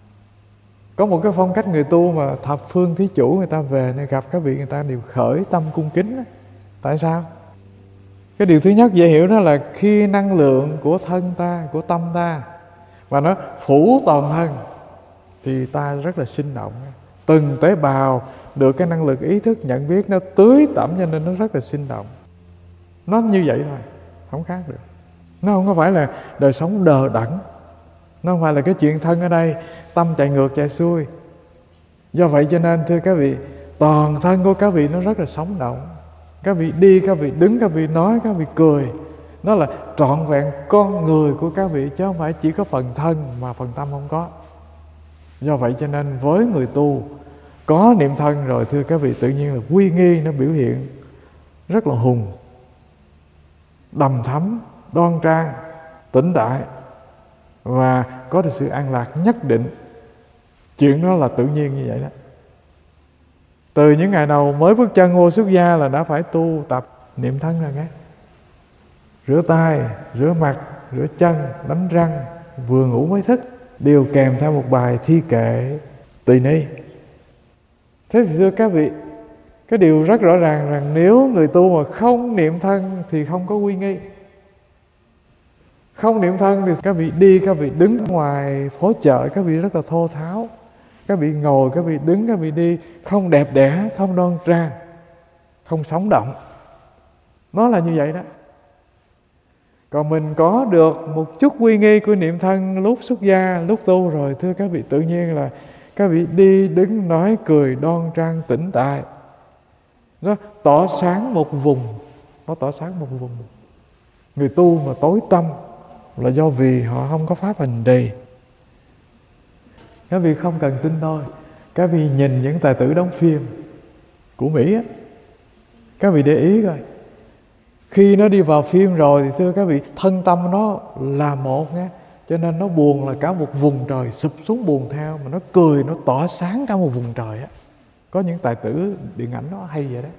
Có một cái phong cách người tu mà thập phương thí chủ người ta về nên gặp các vị, người ta đều khởi tâm cung kính. Tại sao? Cái điều thứ nhất dễ hiểu đó là khi năng lượng của thân ta, của tâm ta mà nó phủ toàn thân thì ta rất là sinh động. Từng tế bào được cái năng lực ý thức nhận biết nó tưới tẩm cho nên nó rất là sinh động. Nó như vậy thôi, không khác được. Nó không có phải là đời sống đờ đẫn, nó không phải là cái chuyện thân ở đây tâm chạy ngược chạy xuôi. Do vậy cho nên thưa các vị, toàn thân của các vị nó rất là sống động. Các vị đi, các vị đứng, các vị nói, các vị cười, nó là trọn vẹn con người của các vị, chứ không phải chỉ có phần thân mà phần tâm không có. Do vậy cho nên với người tu có niệm thân rồi thưa các vị, tự nhiên là uy nghi nó biểu hiện rất là hùng, đầm thắm, đoan trang, tĩnh tại và có được sự an lạc nhất định. Chuyện đó là tự nhiên như vậy đó. Từ những ngày đầu mới bước chân vô xuất gia là đã phải tu tập niệm thân rồi nghe. Rửa tay, rửa mặt, rửa chân, đánh răng, vừa ngủ mới thức đều kèm theo một bài thi kệ tỳ ni. Thế thì thưa các vị, cái điều rất rõ ràng rằng nếu người tu mà không niệm thân thì không có uy nghi. Không niệm thân thì các vị đi, các vị đứng ngoài phố chợ, các vị rất là thô tháo. Các vị ngồi, các vị đứng, các vị đi không đẹp đẽ, không đoan trang, không sống động. Nó là như vậy đó. Còn mình có được một chút uy nghi của niệm thân lúc xuất gia, lúc tu rồi thưa các vị, tự nhiên là các vị đi, đứng, nói, cười, đoan trang, tĩnh tại. Nó tỏ sáng một vùng. Nó tỏ sáng một vùng. Người tu mà tối tâm là do vì họ không có pháp hành trì. Các vị không cần tin tôi, các vị nhìn những tài tử đóng phim của Mỹ á, các vị để ý coi. Khi nó đi vào phim rồi thì thưa các vị, thân tâm nó là một nghe. Cho nên nó buồn là cả một vùng trời sụp xuống buồn theo, mà nó cười, nó tỏ sáng cả một vùng trời á. Có những tài tử điện ảnh nó hay vậy đó.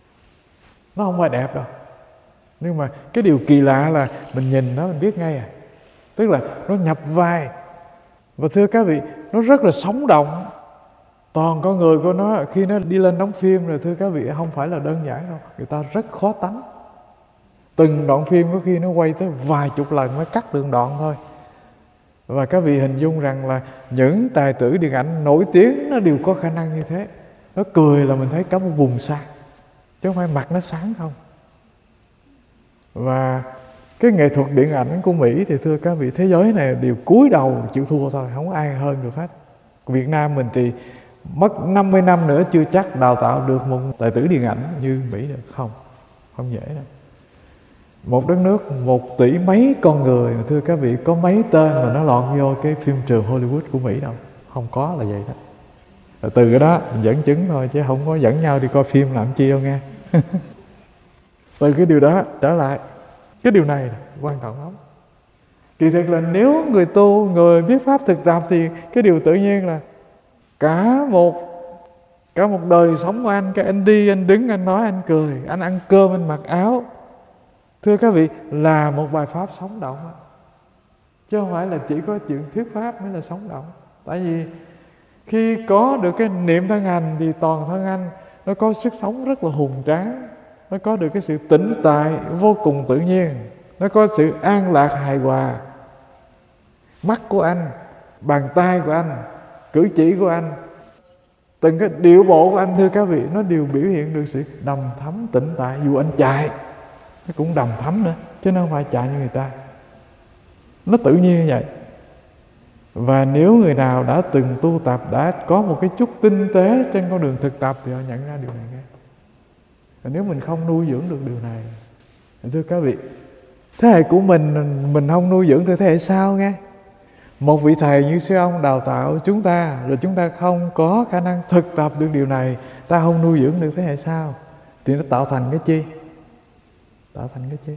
Nó không phải đẹp đâu, nhưng mà cái điều kỳ lạ là mình nhìn nó mình biết ngay à. Tức là nó nhập vai. Và thưa các vị, nó rất là sống động. Toàn con người của nó khi nó đi lên đóng phim rồi thưa các vị, không phải là đơn giản đâu. Người ta rất khó tánh. Từng đoạn phim có khi nó quay tới vài chục lần mới cắt được đoạn thôi. Và các vị hình dung rằng là những tài tử điện ảnh nổi tiếng nó đều có khả năng như thế. Nó cười là mình thấy cả một vùng sáng, chứ không phải mặt nó sáng không. Và cái nghệ thuật điện ảnh của Mỹ thì thưa các vị, thế giới này đều cúi đầu chịu thua thôi, không có ai hơn được hết. Việt Nam mình thì mất 50 năm nữa chưa chắc đào tạo được một tài tử điện ảnh như Mỹ được. Không dễ đâu. Một đất nước 1 tỷ mấy con người, mà thưa các vị, có mấy tên mà nó lọt vô cái phim trường Hollywood của Mỹ đâu. Không có là vậy đó. Rồi từ cái đó mình dẫn chứng thôi, chứ không có dẫn nhau đi coi phim làm chi đâu nghe. Từ cái điều đó trở lại, cái điều này quan trọng lắm. Kỳ thực là nếu người tu, người biết pháp thực tập thì cái điều tự nhiên là cả một đời sống của anh, cái anh đi, anh đứng, anh nói, anh cười, anh ăn cơm, anh mặc áo, thưa các vị, là một bài pháp sống động đó. Chứ không phải là chỉ có chuyện thuyết pháp mới là sống động. Tại vì khi có được cái niệm thân hành thì toàn thân anh nó có sức sống rất là hùng tráng, nó có được cái sự tĩnh tại vô cùng tự nhiên, nó có sự an lạc hài hòa. Mắt của anh, bàn tay của anh, cử chỉ của anh, từng cái điệu bộ của anh, thưa các vị, nó đều biểu hiện được sự đầm thắm tĩnh tại. Dù anh chạy nó cũng đầm thắm nữa, chứ nó không phải chạy như người ta. Nó tự nhiên như vậy. Và nếu người nào đã từng tu tập, đã có một cái chút tinh tế trên con đường thực tập thì họ nhận ra điều này ngay. Và nếu mình không nuôi dưỡng được điều này, thưa các vị, thế hệ của mình không nuôi dưỡng được thế hệ sau nghe. Một vị thầy như sư ông đào tạo chúng ta, rồi chúng ta không có khả năng thực tập được điều này, ta không nuôi dưỡng được thế hệ sau, thì nó tạo thành cái chi? Tạo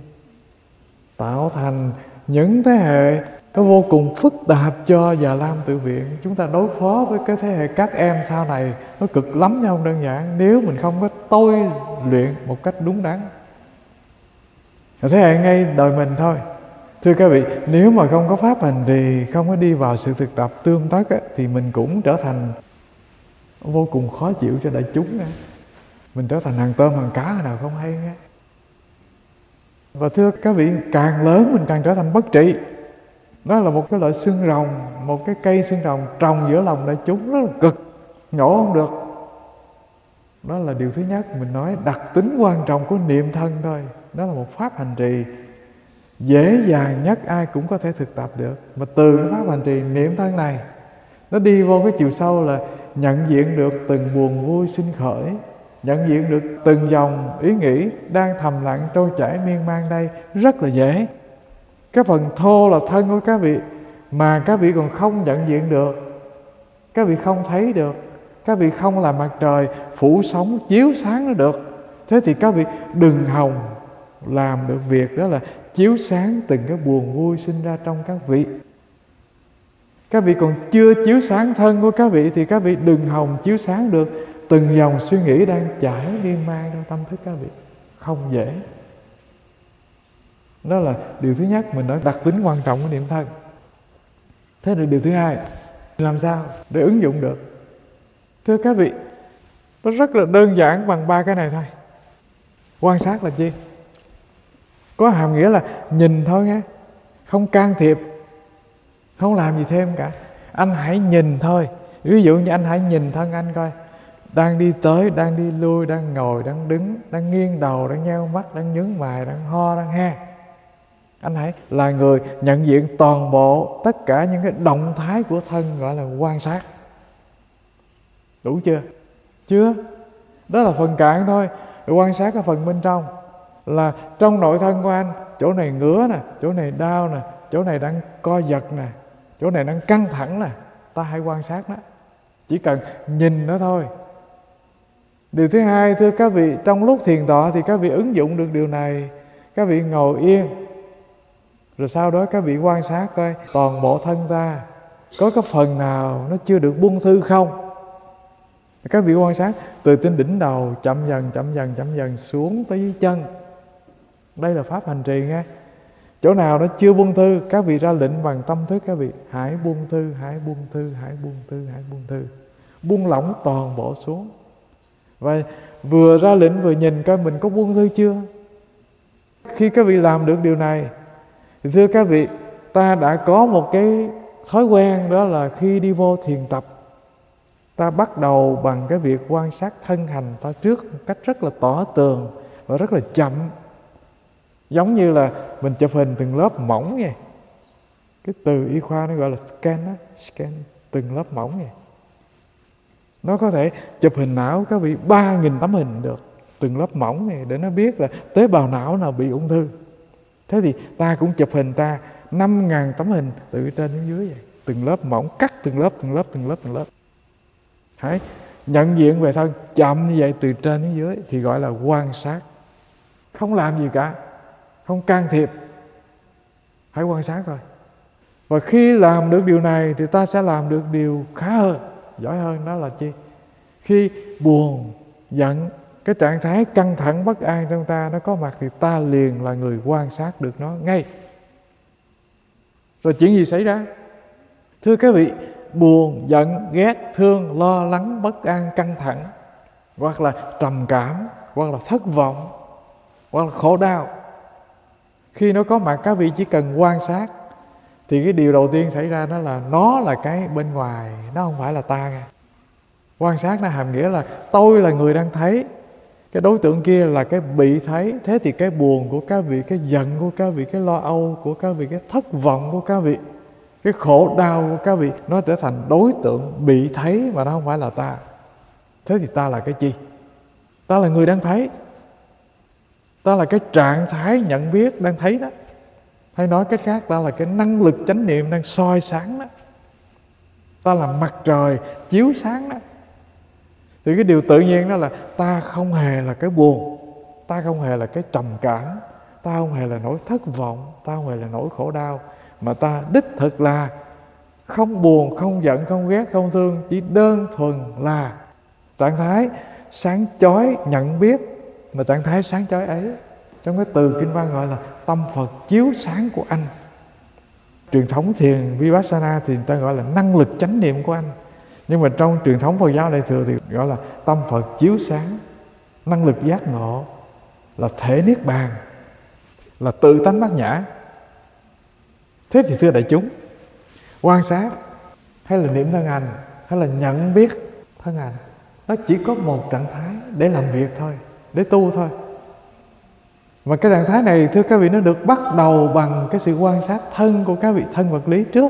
thành những thế hệ nó vô cùng phức tạp cho Già Lam Tự Viện. Chúng ta đối phó với cái thế hệ các em sau này nó cực lắm nha, không đơn giản, nếu mình không có tôi luyện một cách đúng đắn. Thế hệ ngay đời mình thôi. Thưa các vị, nếu mà không có pháp hành trì, không có đi vào sự thực tập tương tác á, thì mình cũng trở thành vô cùng khó chịu cho đại chúng nha. Mình trở thành hàng tôm hàng cá nào không hay nghe. Và thưa các vị, càng lớn mình càng trở thành bất trị. Đó là một cái loại xương rồng, một cái cây xương rồng trồng giữa lòng đại chúng rất là cực, nhổ không được. Đó là điều thứ nhất. Mình nói đặc tính quan trọng của niệm thân thôi. Đó là một pháp hành trì dễ dàng nhất ai cũng có thể thực tập được. Mà từ cái pháp hành trì niệm thân này, nó đi vô cái chiều sâu là nhận diện được từng buồn vui sinh khởi, nhận diện được từng dòng ý nghĩ đang thầm lặng trôi chảy miên man đây rất là dễ. Cái phần thô là thân của các vị mà các vị còn không nhận diện được, các vị không thấy được, các vị không làm mặt trời phủ sóng chiếu sáng nó được. Thế thì các vị đừng hòng làm được việc đó là chiếu sáng từng cái buồn vui sinh ra trong các vị. Các vị còn chưa chiếu sáng thân của các vị thì các vị đừng hòng chiếu sáng được từng dòng suy nghĩ đang chảy miên man trong tâm thức các vị. Không dễ. Đó là điều thứ nhất, mình nói đặc tính quan trọng của niệm thân. Thế rồi điều thứ hai, làm sao để ứng dụng được? Thưa các vị, nó rất là đơn giản bằng 3 cái này thôi. Quan sát là chi? Có hàm nghĩa là nhìn thôi nghe, không can thiệp, không làm gì thêm cả. Anh hãy nhìn thôi. Ví dụ như anh hãy nhìn thân anh coi, đang đi tới, đang đi lui, đang ngồi, đang đứng, đang nghiêng đầu, đang nheo mắt, đang nhướng mày, đang ho, đang he. Anh hãy là người nhận diện toàn bộ tất cả những cái động thái của thân, gọi là quan sát. Đủ chưa? Chưa. Đó là phần cạn thôi. Rồi quan sát cái phần bên trong, là trong nội thân của anh, chỗ này ngứa nè, chỗ này đau nè, chỗ này đang co giật nè, chỗ này đang căng thẳng nè. Ta hãy quan sát nó. Chỉ cần nhìn nó thôi. Điều thứ hai, thưa các vị, trong lúc thiền tọa thì các vị ứng dụng được điều này. Các vị ngồi yên, rồi sau đó các vị quan sát coi toàn bộ thân ta có cái phần nào nó chưa được buông thư không. Các vị quan sát từ trên đỉnh đầu chậm dần xuống tới dưới chân. Đây là pháp hành trì nghe. Chỗ nào nó chưa buông thư, các vị ra lệnh bằng tâm thức, các vị hãy buông thư, hãy buông thư, hãy buông thư, hãy buông thư. Buông lỏng toàn bộ xuống. Và vừa ra lệnh vừa nhìn coi mình có buông thư chưa. Khi các vị làm được điều này thì thưa các vị, ta đã có một cái thói quen, đó là khi đi vô thiền tập, ta bắt đầu bằng cái việc quan sát thân hành ta trước một cách rất là tỏ tường và rất là chậm. Giống như là mình chụp hình từng lớp mỏng vậy. Cái từ y khoa nó gọi là scan đó, scan từng lớp mỏng vậy. Nó có thể chụp hình não các vị 3.000 tấm hình được, từng lớp mỏng này, để nó biết là tế bào não nào bị ung thư. Thế thì ta cũng chụp hình ta 5.000 tấm hình từ trên đến dưới vậy, từng lớp mỏng, cắt từng lớp. Hãy nhận diện về thân chậm như vậy từ trên đến dưới thì gọi là quan sát. Không làm gì cả, không can thiệp, hãy quan sát thôi. Và khi làm được điều này thì ta sẽ làm được điều khá hơn, giỏi hơn. Đó là chi? Khi buồn, giận, cái trạng thái căng thẳng bất an trong ta nó có mặt thì ta liền là người quan sát được nó ngay. Rồi chuyện gì xảy ra? Thưa các vị, buồn, giận, ghét, thương, lo lắng, bất an, căng thẳng, hoặc là trầm cảm, hoặc là thất vọng, hoặc là khổ đau, khi nó có mặt các vị chỉ cần quan sát thì cái điều đầu tiên xảy ra đó là nó là cái bên ngoài, nó không phải là ta nghe. Quan sát nó hàm nghĩa là tôi là người đang thấy, cái đối tượng kia là cái bị thấy. Thế thì cái buồn của các vị, cái giận của các vị, cái lo âu của các vị, cái thất vọng của các vị, cái khổ đau của các vị, nó trở thành đối tượng bị thấy mà nó không phải là ta. Thế thì ta là cái chi? Ta là người đang thấy. Ta là cái trạng thái nhận biết đang thấy đó. Hay nói cách khác, ta là cái năng lực chánh niệm đang soi sáng đó. Ta là mặt trời chiếu sáng đó. Thì cái điều tự nhiên đó là ta không hề là cái buồn, ta không hề là cái trầm cảm, ta không hề là nỗi thất vọng, ta không hề là nỗi khổ đau, mà ta đích thực là không buồn, không giận, không ghét, không thương, chỉ đơn thuần là trạng thái sáng chói nhận biết. Mà trạng thái sáng chói ấy, trong cái từ kinh văn gọi là tâm Phật chiếu sáng của anh. Truyền thống thiền Vipassana thì người ta gọi là năng lực chánh niệm của anh. Nhưng mà trong truyền thống Phật giáo Đại thừa thì gọi là tâm Phật chiếu sáng, năng lực giác ngộ, là thể niết bàn, là tự tánh bát nhã. Thế thì thưa đại chúng, quan sát hay là niệm thân hành hay là nhận biết thân hành, nó chỉ có một trạng thái để làm việc thôi, để tu thôi. Mà cái trạng thái này thưa các vị, nó được bắt đầu bằng cái sự quan sát thân của các vị, thân vật lý trước.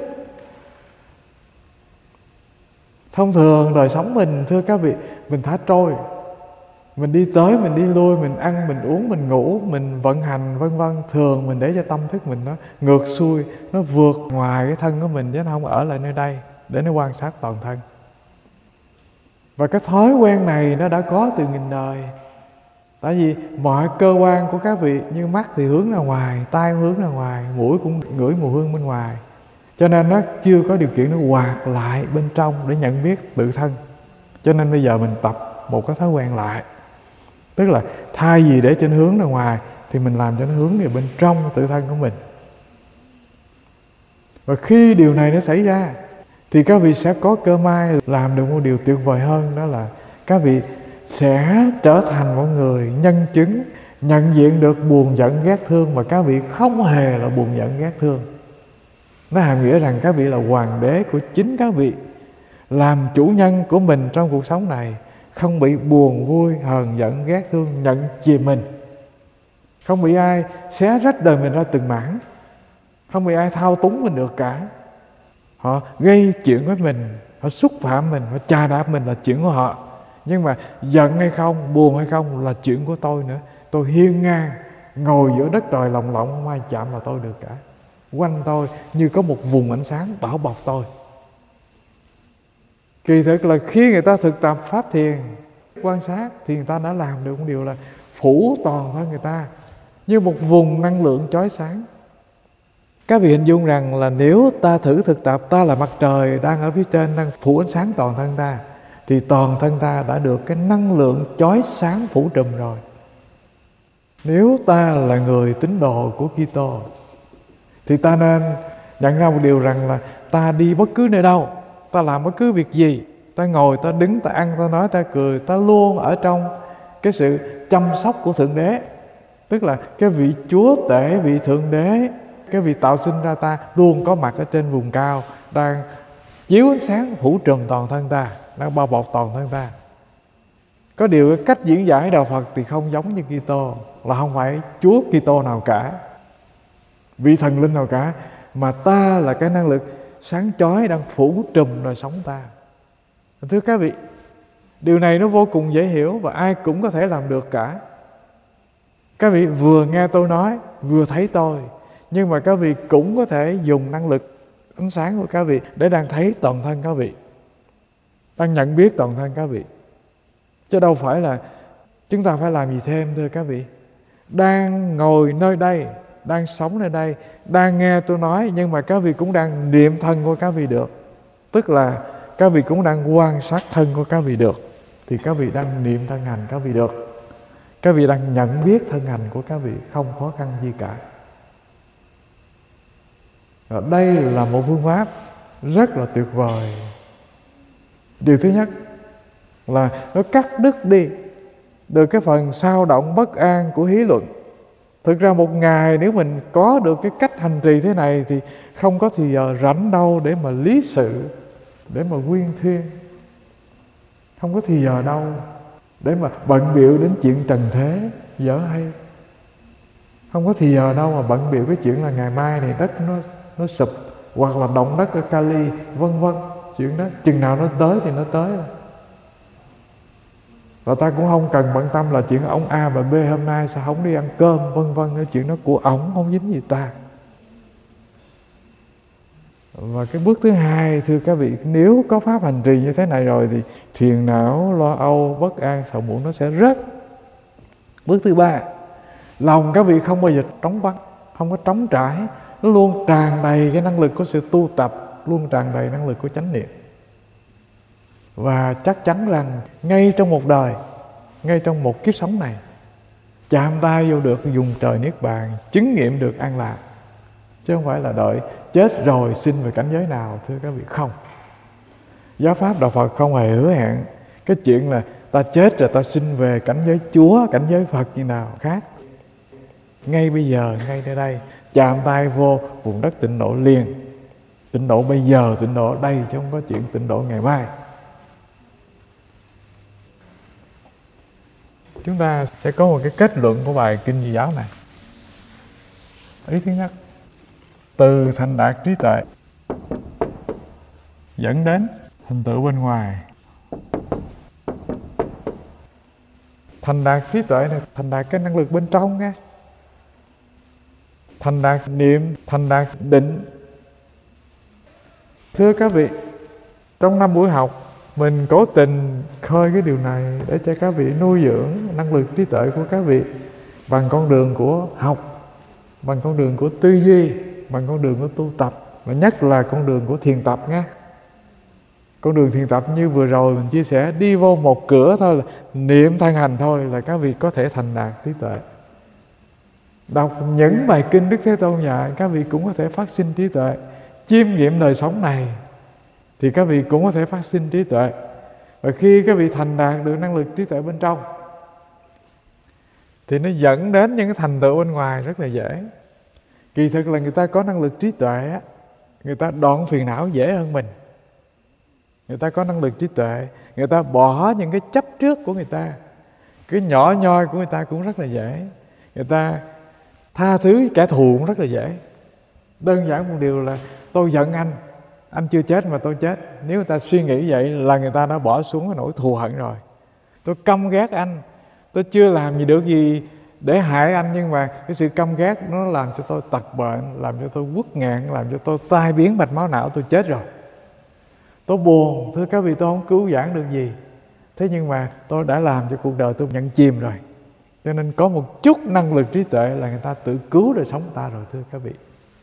Thông thường đời sống mình thưa các vị, mình thả trôi, mình đi tới, mình đi lui, mình ăn, mình uống, mình ngủ, mình vận hành vân vân. Thường mình để cho tâm thức mình nó ngược xuôi, nó vượt ngoài cái thân của mình, chứ nó không ở lại nơi đây để nó quan sát toàn thân. Và cái thói quen này nó đã có từ nghìn đời. Tại vì mọi cơ quan của các vị, như mắt thì hướng ra ngoài, tai hướng ra ngoài, mũi cũng ngửi mùi hương bên ngoài, cho nên nó chưa có điều kiện nó hoạt lại bên trong để nhận biết tự thân. Cho nên bây giờ mình tập một cái thói quen lại, tức là thay vì để trên hướng ra ngoài thì mình làm cho nó hướng về bên trong tự thân của mình. Và khi điều này nó xảy ra thì các vị sẽ có cơ may làm được một điều tuyệt vời hơn, đó là các vị sẽ trở thành một người nhân chứng nhận diện được buồn giận ghét thương, mà các vị không hề là buồn giận ghét thương. Nó hàm nghĩa rằng các vị là hoàng đế của chính các vị, làm chủ nhân của mình trong cuộc sống này, không bị buồn vui hờn giận ghét thương nhận chìm mình, không bị ai xé rách đời mình ra từng mảng, không bị ai thao túng mình được cả. Họ gây chuyện với mình, họ xúc phạm mình, họ chà đạp mình là chuyện của họ, nhưng mà giận hay không, buồn hay không là chuyện của tôi nữa. Tôi hiên ngang ngồi giữa đất trời lồng lộng, không ai chạm vào tôi được cả. Quanh tôi như có một vùng ánh sáng bảo bọc tôi. Kỳ thực là khi người ta thực tập pháp thiền quan sát thì người ta đã làm được một điều là phủ toàn thân người ta như một vùng năng lượng chói sáng. Các vị hình dung rằng là nếu ta thử thực tập, ta là mặt trời đang ở phía trên, đang phủ ánh sáng toàn thân ta, thì toàn thân ta đã được cái năng lượng chói sáng phủ trùm rồi. Nếu ta là người tín đồ của Kitô thì ta nên nhận ra một điều rằng là ta đi bất cứ nơi đâu, ta làm bất cứ việc gì, ta ngồi, ta đứng, ta ăn, ta nói, ta cười, ta luôn ở trong cái sự chăm sóc của Thượng Đế. Tức là cái vị Chúa Tể, vị Thượng Đế, cái vị tạo sinh ra ta luôn có mặt ở trên vùng cao, đang chiếu ánh sáng phủ trùm toàn thân ta, đang bao bọc toàn thân ta. Có điều cái cách diễn giải đạo Phật thì không giống như Kitô, là không phải Chúa Kitô nào cả, vị thần linh nào cả, mà ta là cái năng lực sáng chói đang phủ trùm đời sống ta. Thưa các vị, Điều này nó vô cùng dễ hiểu và ai cũng có thể làm được cả. Các vị vừa nghe tôi nói, vừa thấy tôi, nhưng mà các vị cũng có thể dùng năng lực ánh sáng của các vị để đang thấy toàn thân các vị, đang nhận biết toàn thân các vị. Chứ đâu phải là chúng ta phải làm gì thêm, thưa các vị. Đang ngồi nơi đây, đang sống nơi đây, đang nghe tôi nói, nhưng mà các vị cũng đang niệm thân của các vị được. Tức là các vị cũng đang quan sát thân của các vị được. Thì các vị đang niệm thân hành các vị được. Các vị đang nhận biết thân hành của các vị, không khó khăn gì cả. Và đây là một phương pháp rất là tuyệt vời. Điều thứ nhất là nó cắt đứt đi được cái phần xao động bất an của hí luận. Thực ra một ngày nếu mình có được cái cách hành trì thế này thì không có thì giờ rảnh đâu để mà lý sự, để mà quyên thuyên. Không có thì giờ đâu để mà bận bịu đến chuyện trần thế dở hay. Không có thì giờ đâu mà bận bịu cái chuyện là ngày mai này đất nó sụp, hoặc là động đất ở Cali, vân vân. Chuyện đó chừng nào nó tới thì nó tới. Và ta cũng không cần bận tâm là chuyện ông A và B hôm nay sao không đi ăn cơm, vân vân. Cái chuyện đó của ổng không dính gì ta. Và cái bước thứ hai, thưa các vị, nếu có pháp hành trì như thế này rồi thì phiền não, lo âu, bất an, sầu muộn nó sẽ rớt. Bước thứ ba, lòng các vị không bao giờ trống vắng, không có trống trải. Nó luôn tràn đầy cái năng lực của sự tu tập, luôn tràn đầy năng lực của chánh niệm. Và chắc chắn rằng ngay trong một đời, ngay trong một kiếp sống này, chạm tay vô được dùng trời niết bàn, chứng nghiệm được an lạc. Chứ không phải là đợi chết rồi sinh về cảnh giới nào, thưa các vị, không. Giáo pháp Đạo Phật không hề hứa hẹn cái chuyện là ta chết rồi ta sinh về cảnh giới Chúa, cảnh giới Phật như nào khác. Ngay bây giờ, ngay nơi đây, chạm tay vô vùng đất tịnh độ liền. Tịnh độ bây giờ, tịnh độ ở đây, chứ không có chuyện tịnh độ ngày mai. Chúng ta sẽ có một cái kết luận của bài Kinh Di Giáo này. Ý thứ nhất, từ thành đạt trí tuệ dẫn đến thành tựu bên ngoài. Thành đạt trí tuệ này, thành đạt cái năng lực bên trong nghe. Thành đạt niệm, thành đạt định. Thưa các vị, trong 5 buổi học mình cố tình khơi cái điều này để cho các vị nuôi dưỡng năng lực trí tuệ của các vị bằng con đường của học, bằng con đường của tư duy, bằng con đường của tu tập, và nhất là con đường của thiền tập nghe. Con đường thiền tập như vừa rồi mình chia sẻ, đi vô một cửa thôi là niệm thân hành thôi là các vị có thể thành đạt trí tuệ. Đọc những bài kinh Đức Thế Tôn dạy, các vị cũng có thể phát sinh trí tuệ. Chiêm nghiệm đời sống này thì các vị cũng có thể phát sinh trí tuệ. Và khi các vị thành đạt được năng lực trí tuệ bên trong thì nó dẫn đến những cái thành tựu bên ngoài rất là dễ. Kỳ thực là người ta có năng lực trí tuệ á, người ta đoạn phiền não dễ hơn mình. Người ta có năng lực trí tuệ, người ta bỏ những cái chấp trước của người ta, cái nhỏ nhoi của người ta cũng rất là dễ. Người ta tha thứ kẻ thù cũng rất là dễ. Đơn giản một điều là tôi giận anh chưa chết mà tôi chết. Nếu người ta suy nghĩ vậy là người ta đã bỏ xuống cái nỗi thù hận rồi. Tôi căm ghét anh, tôi chưa làm gì được gì để hại anh, nhưng mà cái sự căm ghét nó làm cho tôi tật bệnh, làm cho tôi uất ngạn, làm cho tôi tai biến mạch máu não, tôi chết rồi. Tôi buồn, thưa các vị, tôi không cứu vãn được gì. Thế nhưng mà tôi đã làm cho cuộc đời tôi nhận chìm rồi. Cho nên có một chút năng lực trí tuệ là người ta tự cứu đời sống ta rồi, thưa các vị.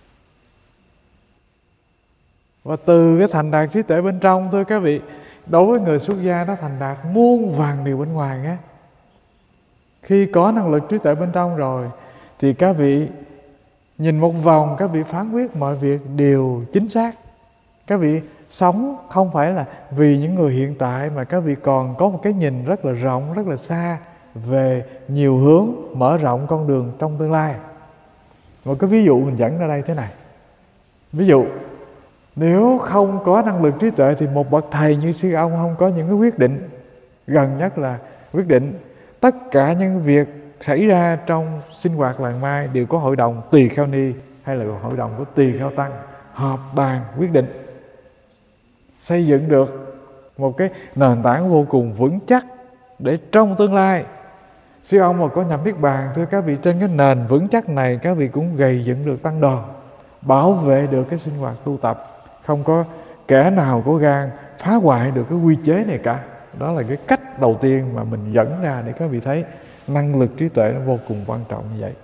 Và từ cái thành đạt trí tuệ bên trong, thưa các vị, đối với người xuất gia nó thành đạt muôn vàn điều bên ngoài nghe. Khi có năng lực trí tuệ bên trong rồi thì các vị nhìn một vòng, các vị phán quyết mọi việc đều chính xác. Các vị sống không phải là vì những người hiện tại, mà các vị còn có một cái nhìn rất là rộng, rất là xa về nhiều hướng, mở rộng con đường trong tương lai. Một cái ví dụ mình dẫn ra đây thế này. Ví dụ, nếu không có năng lực trí tuệ thì một bậc thầy như sư ông không có những cái quyết định, gần nhất là quyết định tất cả những việc xảy ra trong sinh hoạt làng Mai đều có hội đồng tỳ kheo ni hay là hội đồng của tỳ kheo tăng họp bàn quyết định, xây dựng được một cái nền tảng vô cùng vững chắc để trong tương lai sư ông mà có nhập niết bàn, thưa các vị, trên cái nền vững chắc này các vị cũng gầy dựng được tăng đoàn, bảo vệ được cái sinh hoạt tu tập, không có kẻ nào có gan phá hoại được cái quy chế này cả. Đó là cái cách đầu tiên mà mình dẫn ra để các vị thấy năng lực trí tuệ nó vô cùng quan trọng như vậy.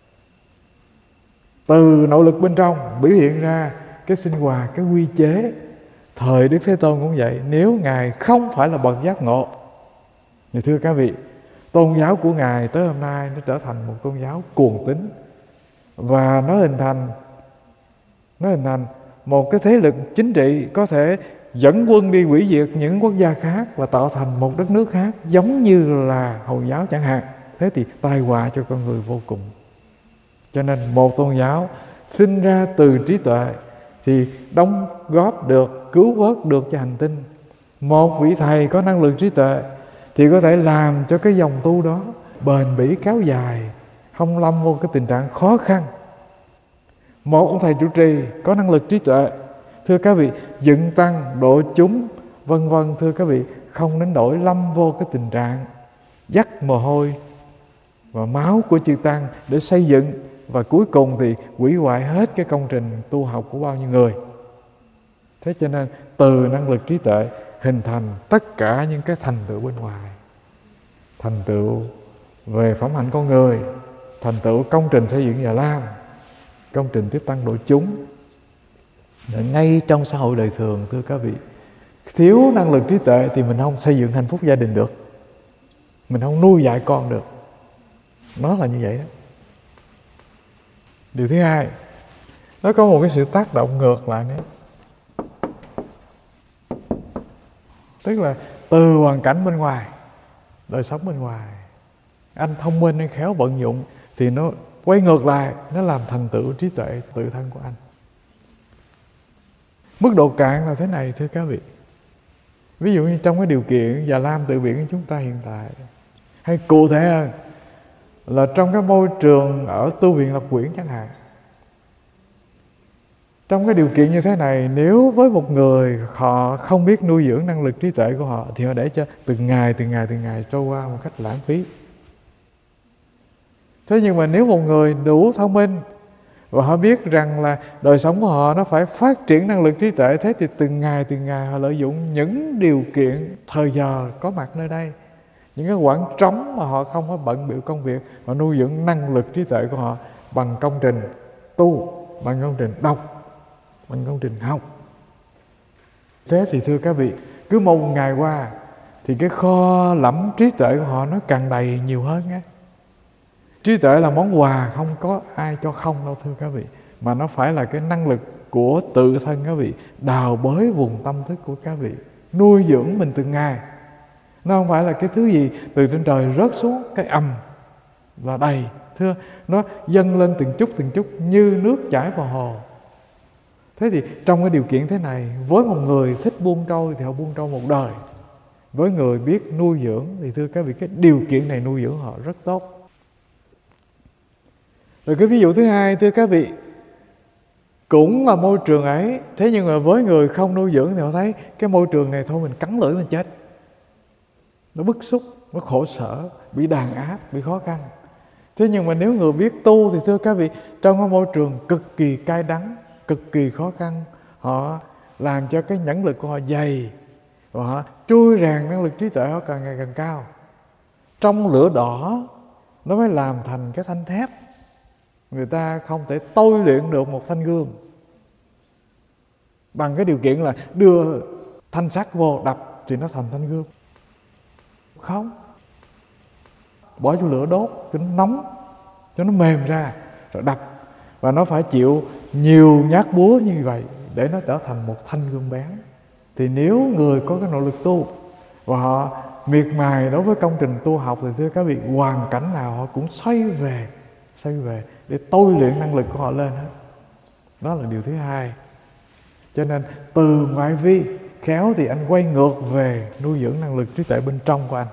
Từ nội lực bên trong biểu hiện ra cái sinh hoạt, cái quy chế. Thời Đức Thế Tôn cũng vậy. Nếu Ngài không phải là bậc giác ngộ thì thưa các vị, tôn giáo của Ngài tới hôm nay nó trở thành một tôn giáo cuồng tín, và nó hình thành một cái thế lực chính trị có thể dẫn quân đi hủy diệt những quốc gia khác và tạo thành một đất nước khác, giống như là Hồi giáo chẳng hạn. Thế thì tai họa cho con người vô cùng. Cho nên một tôn giáo sinh ra từ trí tuệ thì đóng góp được, cứu vớt được cho hành tinh. Một vị thầy có năng lực trí tuệ thì có thể làm cho cái dòng tu đó bền bỉ kéo dài, không lâm vô cái tình trạng khó khăn. Một ông thầy trụ trì có năng lực trí tuệ, thưa các vị, dựng tăng, độ chúng, vân vân, thưa các vị, không đến nỗi lâm vô cái tình trạng dắt mồ hôi và máu của chư tăng để xây dựng, và cuối cùng thì hủy hoại hết cái công trình tu học của bao nhiêu người. Thế cho nên từ năng lực trí tuệ hình thành tất cả những cái thành tựu bên ngoài, thành tựu về phẩm hạnh con người, thành tựu công trình xây dựng Già Lam, công trình tiếp tăng độ chúng. Ngay trong xã hội đời thường, thưa các vị, thiếu năng lực trí tuệ thì mình không xây dựng hạnh phúc gia đình được, mình không nuôi dạy con được. Nó là như vậy đó. Điều thứ hai, nó có một cái sự tác động ngược lại nữa. Tức là từ hoàn cảnh bên ngoài, đời sống bên ngoài, anh thông minh, anh khéo vận dụng, thì nó quay ngược lại, nó làm thành tựu trí tuệ tự thân của anh. Mức độ cạn là thế này, thưa các vị. Ví dụ như trong cái điều kiện Già Lam Tự Viện của chúng ta hiện tại, hay cụ thể hơn là trong cái môi trường ở tu viện Lập Quyển chẳng hạn. Trong cái điều kiện như thế này, nếu với một người họ không biết nuôi dưỡng năng lực trí tuệ của họ thì họ để cho từng ngày trôi qua một cách lãng phí. Thế nhưng mà nếu một người đủ thông minh và họ biết rằng là đời sống của họ nó phải phát triển năng lực trí tuệ, thế thì từng ngày họ lợi dụng những điều kiện thời giờ có mặt nơi đây, những cái khoảng trống mà họ không có bận bịu công việc, họ nuôi dưỡng năng lực trí tuệ của họ bằng công trình tu, bằng công trình đọc, bằng công trình học. Thế thì thưa các vị, cứ một ngày qua thì cái kho lẫm trí tuệ của họ nó càng đầy nhiều hơn á. Trí tuệ là món quà không có ai cho không đâu, thưa các vị, mà nó phải là cái năng lực của tự thân các vị, đào bới vùng tâm thức của các vị, nuôi dưỡng mình từng ngày. Nó không phải là cái thứ gì từ trên trời rớt xuống cái ầm là đầy. Thưa, nó dâng lên từng chút như nước chảy vào hồ. Thế thì trong cái điều kiện thế này, với một người thích buông trôi thì họ buông trôi một đời. Với người biết nuôi dưỡng thì thưa các vị, cái điều kiện này nuôi dưỡng họ rất tốt. Rồi cái ví dụ thứ hai, thưa các vị, cũng là môi trường ấy, thế nhưng mà với người không nuôi dưỡng thì họ thấy cái môi trường này thôi mình cắn lưỡi mình chết. Nó bức xúc, nó khổ sở, bị đàn áp, bị khó khăn. Thế nhưng mà nếu người biết tu thì thưa các vị, trong cái môi trường cực kỳ cay đắng, cực kỳ khó khăn, họ làm cho cái nhẫn lực của họ dày, và họ trui rèn năng lực trí tuệ họ càng ngày càng cao. Trong lửa đỏ nó mới làm thành cái thanh thép. Người ta không thể tôi luyện được một thanh gươm bằng cái điều kiện là đưa thanh sắt vô đập thì nó thành thanh gươm. Không, bỏ vô lửa đốt cho nó nóng, cho nó mềm ra rồi đập, và nó phải chịu nhiều nhát búa như vậy để nó trở thành một thanh gươm bén. Thì nếu người có cái nội lực tu và họ miệt mài đối với công trình tu học thì thưa các vị, hoàn cảnh nào họ cũng xoay về để tôi luyện năng lực của họ lên hết. Đó là điều thứ hai. Cho nên từ ngoại vi khéo thì anh quay ngược về nuôi dưỡng năng lực trí tuệ bên trong của anh.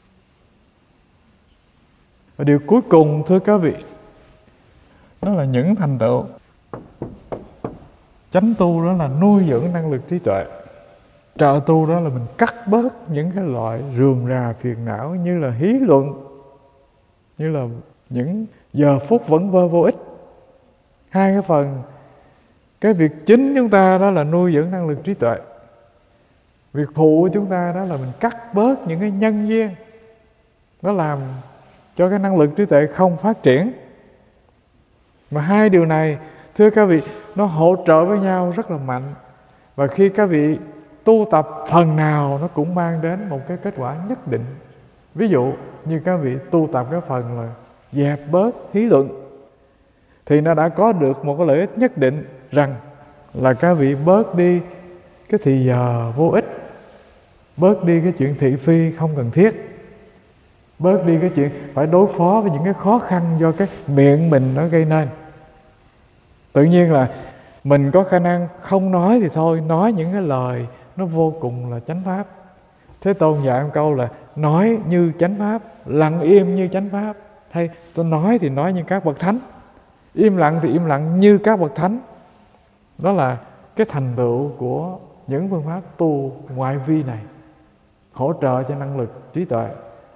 Và điều cuối cùng thưa các vị, đó là những thành tựu chánh tu, đó là nuôi dưỡng năng lực trí tuệ. Trợ tu đó là mình cắt bớt những cái loại rườm rà phiền não, như là hí luận, như là những giờ phút vẩn vơ vô ích. Hai cái phần. Cái việc chính chúng ta đó là nuôi dưỡng năng lực trí tuệ. Việc phụ của chúng ta đó là mình cắt bớt những cái nhân duyên, nó làm cho cái năng lực trí tuệ không phát triển. Mà hai điều này, thưa các vị, nó hỗ trợ với nhau rất là mạnh. Và khi các vị tu tập phần nào, nó cũng mang đến một cái kết quả nhất định. Ví dụ như các vị tu tập cái phần là dẹp bớt hí luận, thì nó đã có được một cái lợi ích nhất định, rằng là các vị bớt đi cái thì giờ vô ích, bớt đi cái chuyện thị phi không cần thiết, bớt đi cái chuyện phải đối phó với những cái khó khăn do cái miệng mình nó gây nên. Tự nhiên là mình có khả năng không nói thì thôi, nói những cái lời nó vô cùng là chánh pháp. Thế Tôn dạy một câu là nói như chánh pháp, lặng im như chánh pháp. Hay tôi nói thì nói như các bậc thánh, im lặng thì im lặng như các bậc thánh. Đó là cái thành tựu của những phương pháp tu ngoại vi này, hỗ trợ cho năng lực trí tuệ.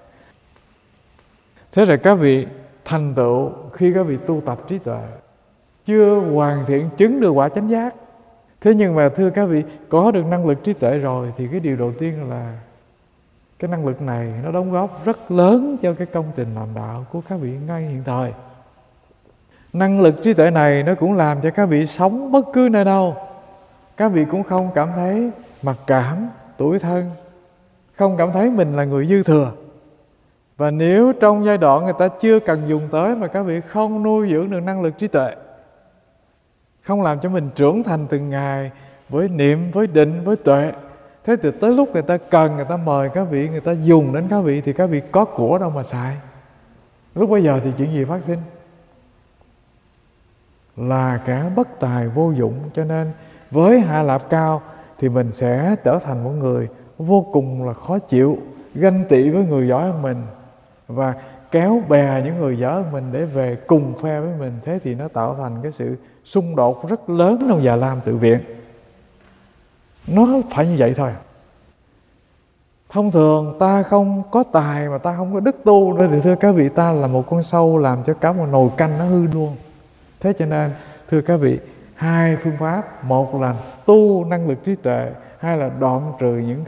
Thế rồi các vị thành tựu khi các vị tu tập trí tuệ, chưa hoàn thiện chứng được quả chánh giác. Thế nhưng mà thưa các vị, có được năng lực trí tuệ rồi thì cái điều đầu tiên là cái năng lực này nó đóng góp rất lớn cho cái công trình làm đạo của các vị ngay hiện thời. Năng lực trí tuệ này nó cũng làm cho các vị sống bất cứ nơi đâu, các vị cũng không cảm thấy mặc cảm, tủi thân, không cảm thấy mình là người dư thừa. Và nếu trong giai đoạn người ta chưa cần dùng tới mà các vị không nuôi dưỡng được năng lực trí tuệ, không làm cho mình trưởng thành từng ngày với niệm, với định, với tuệ, thế thì tới lúc người ta cần, người ta mời các vị, người ta dùng đến các vị, thì các vị có của đâu mà xài. Lúc bây giờ thì chuyện gì phát sinh? Là kẻ bất tài vô dụng. Cho nên với hạ lạp cao thì mình sẽ trở thành một người vô cùng là khó chịu, ganh tị với người giỏi hơn mình, và kéo bè những người giỏi hơn mình để về cùng phe với mình. Thế thì nó tạo thành cái sự xung đột rất lớn trong Già Lam tự viện. Nó phải như vậy thôi. Thông thường ta không có tài mà ta không có đức tu nữa thì thưa các vị, ta là một con sâu làm cho cả một nồi canh nó hư luôn. Thế cho nên thưa các vị, hai phương pháp, một là tu năng lực trí tuệ, hai là đoạn trừ những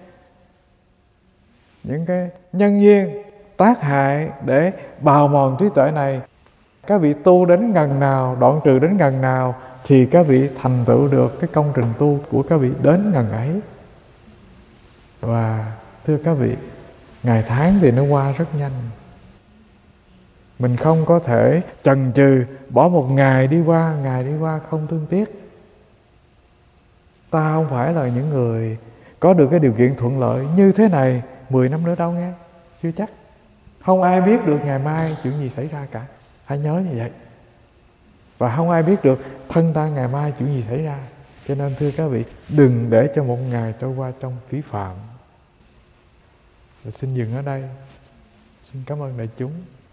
cái nhân duyên tác hại để bào mòn trí tuệ này. Các vị tu đến gần nào, đoạn trừ đến gần nào, thì các vị thành tựu được cái công trình tu của các vị đến gần ấy. Và thưa các vị, ngày tháng thì nó qua rất nhanh. Mình không có thể chần chừ bỏ một ngày đi qua không thương tiếc. Ta không phải là những người có được cái điều kiện thuận lợi như thế này 10 năm nữa đâu nghe, chưa chắc. Không ai biết được ngày mai chuyện gì xảy ra cả, hãy nhớ như vậy. Và không ai biết được thân ta ngày mai chuyện gì xảy ra. Cho nên thưa các vị, đừng để cho một ngày trôi qua trong phí phạm. Rồi xin dừng ở đây. Xin cảm ơn đại chúng.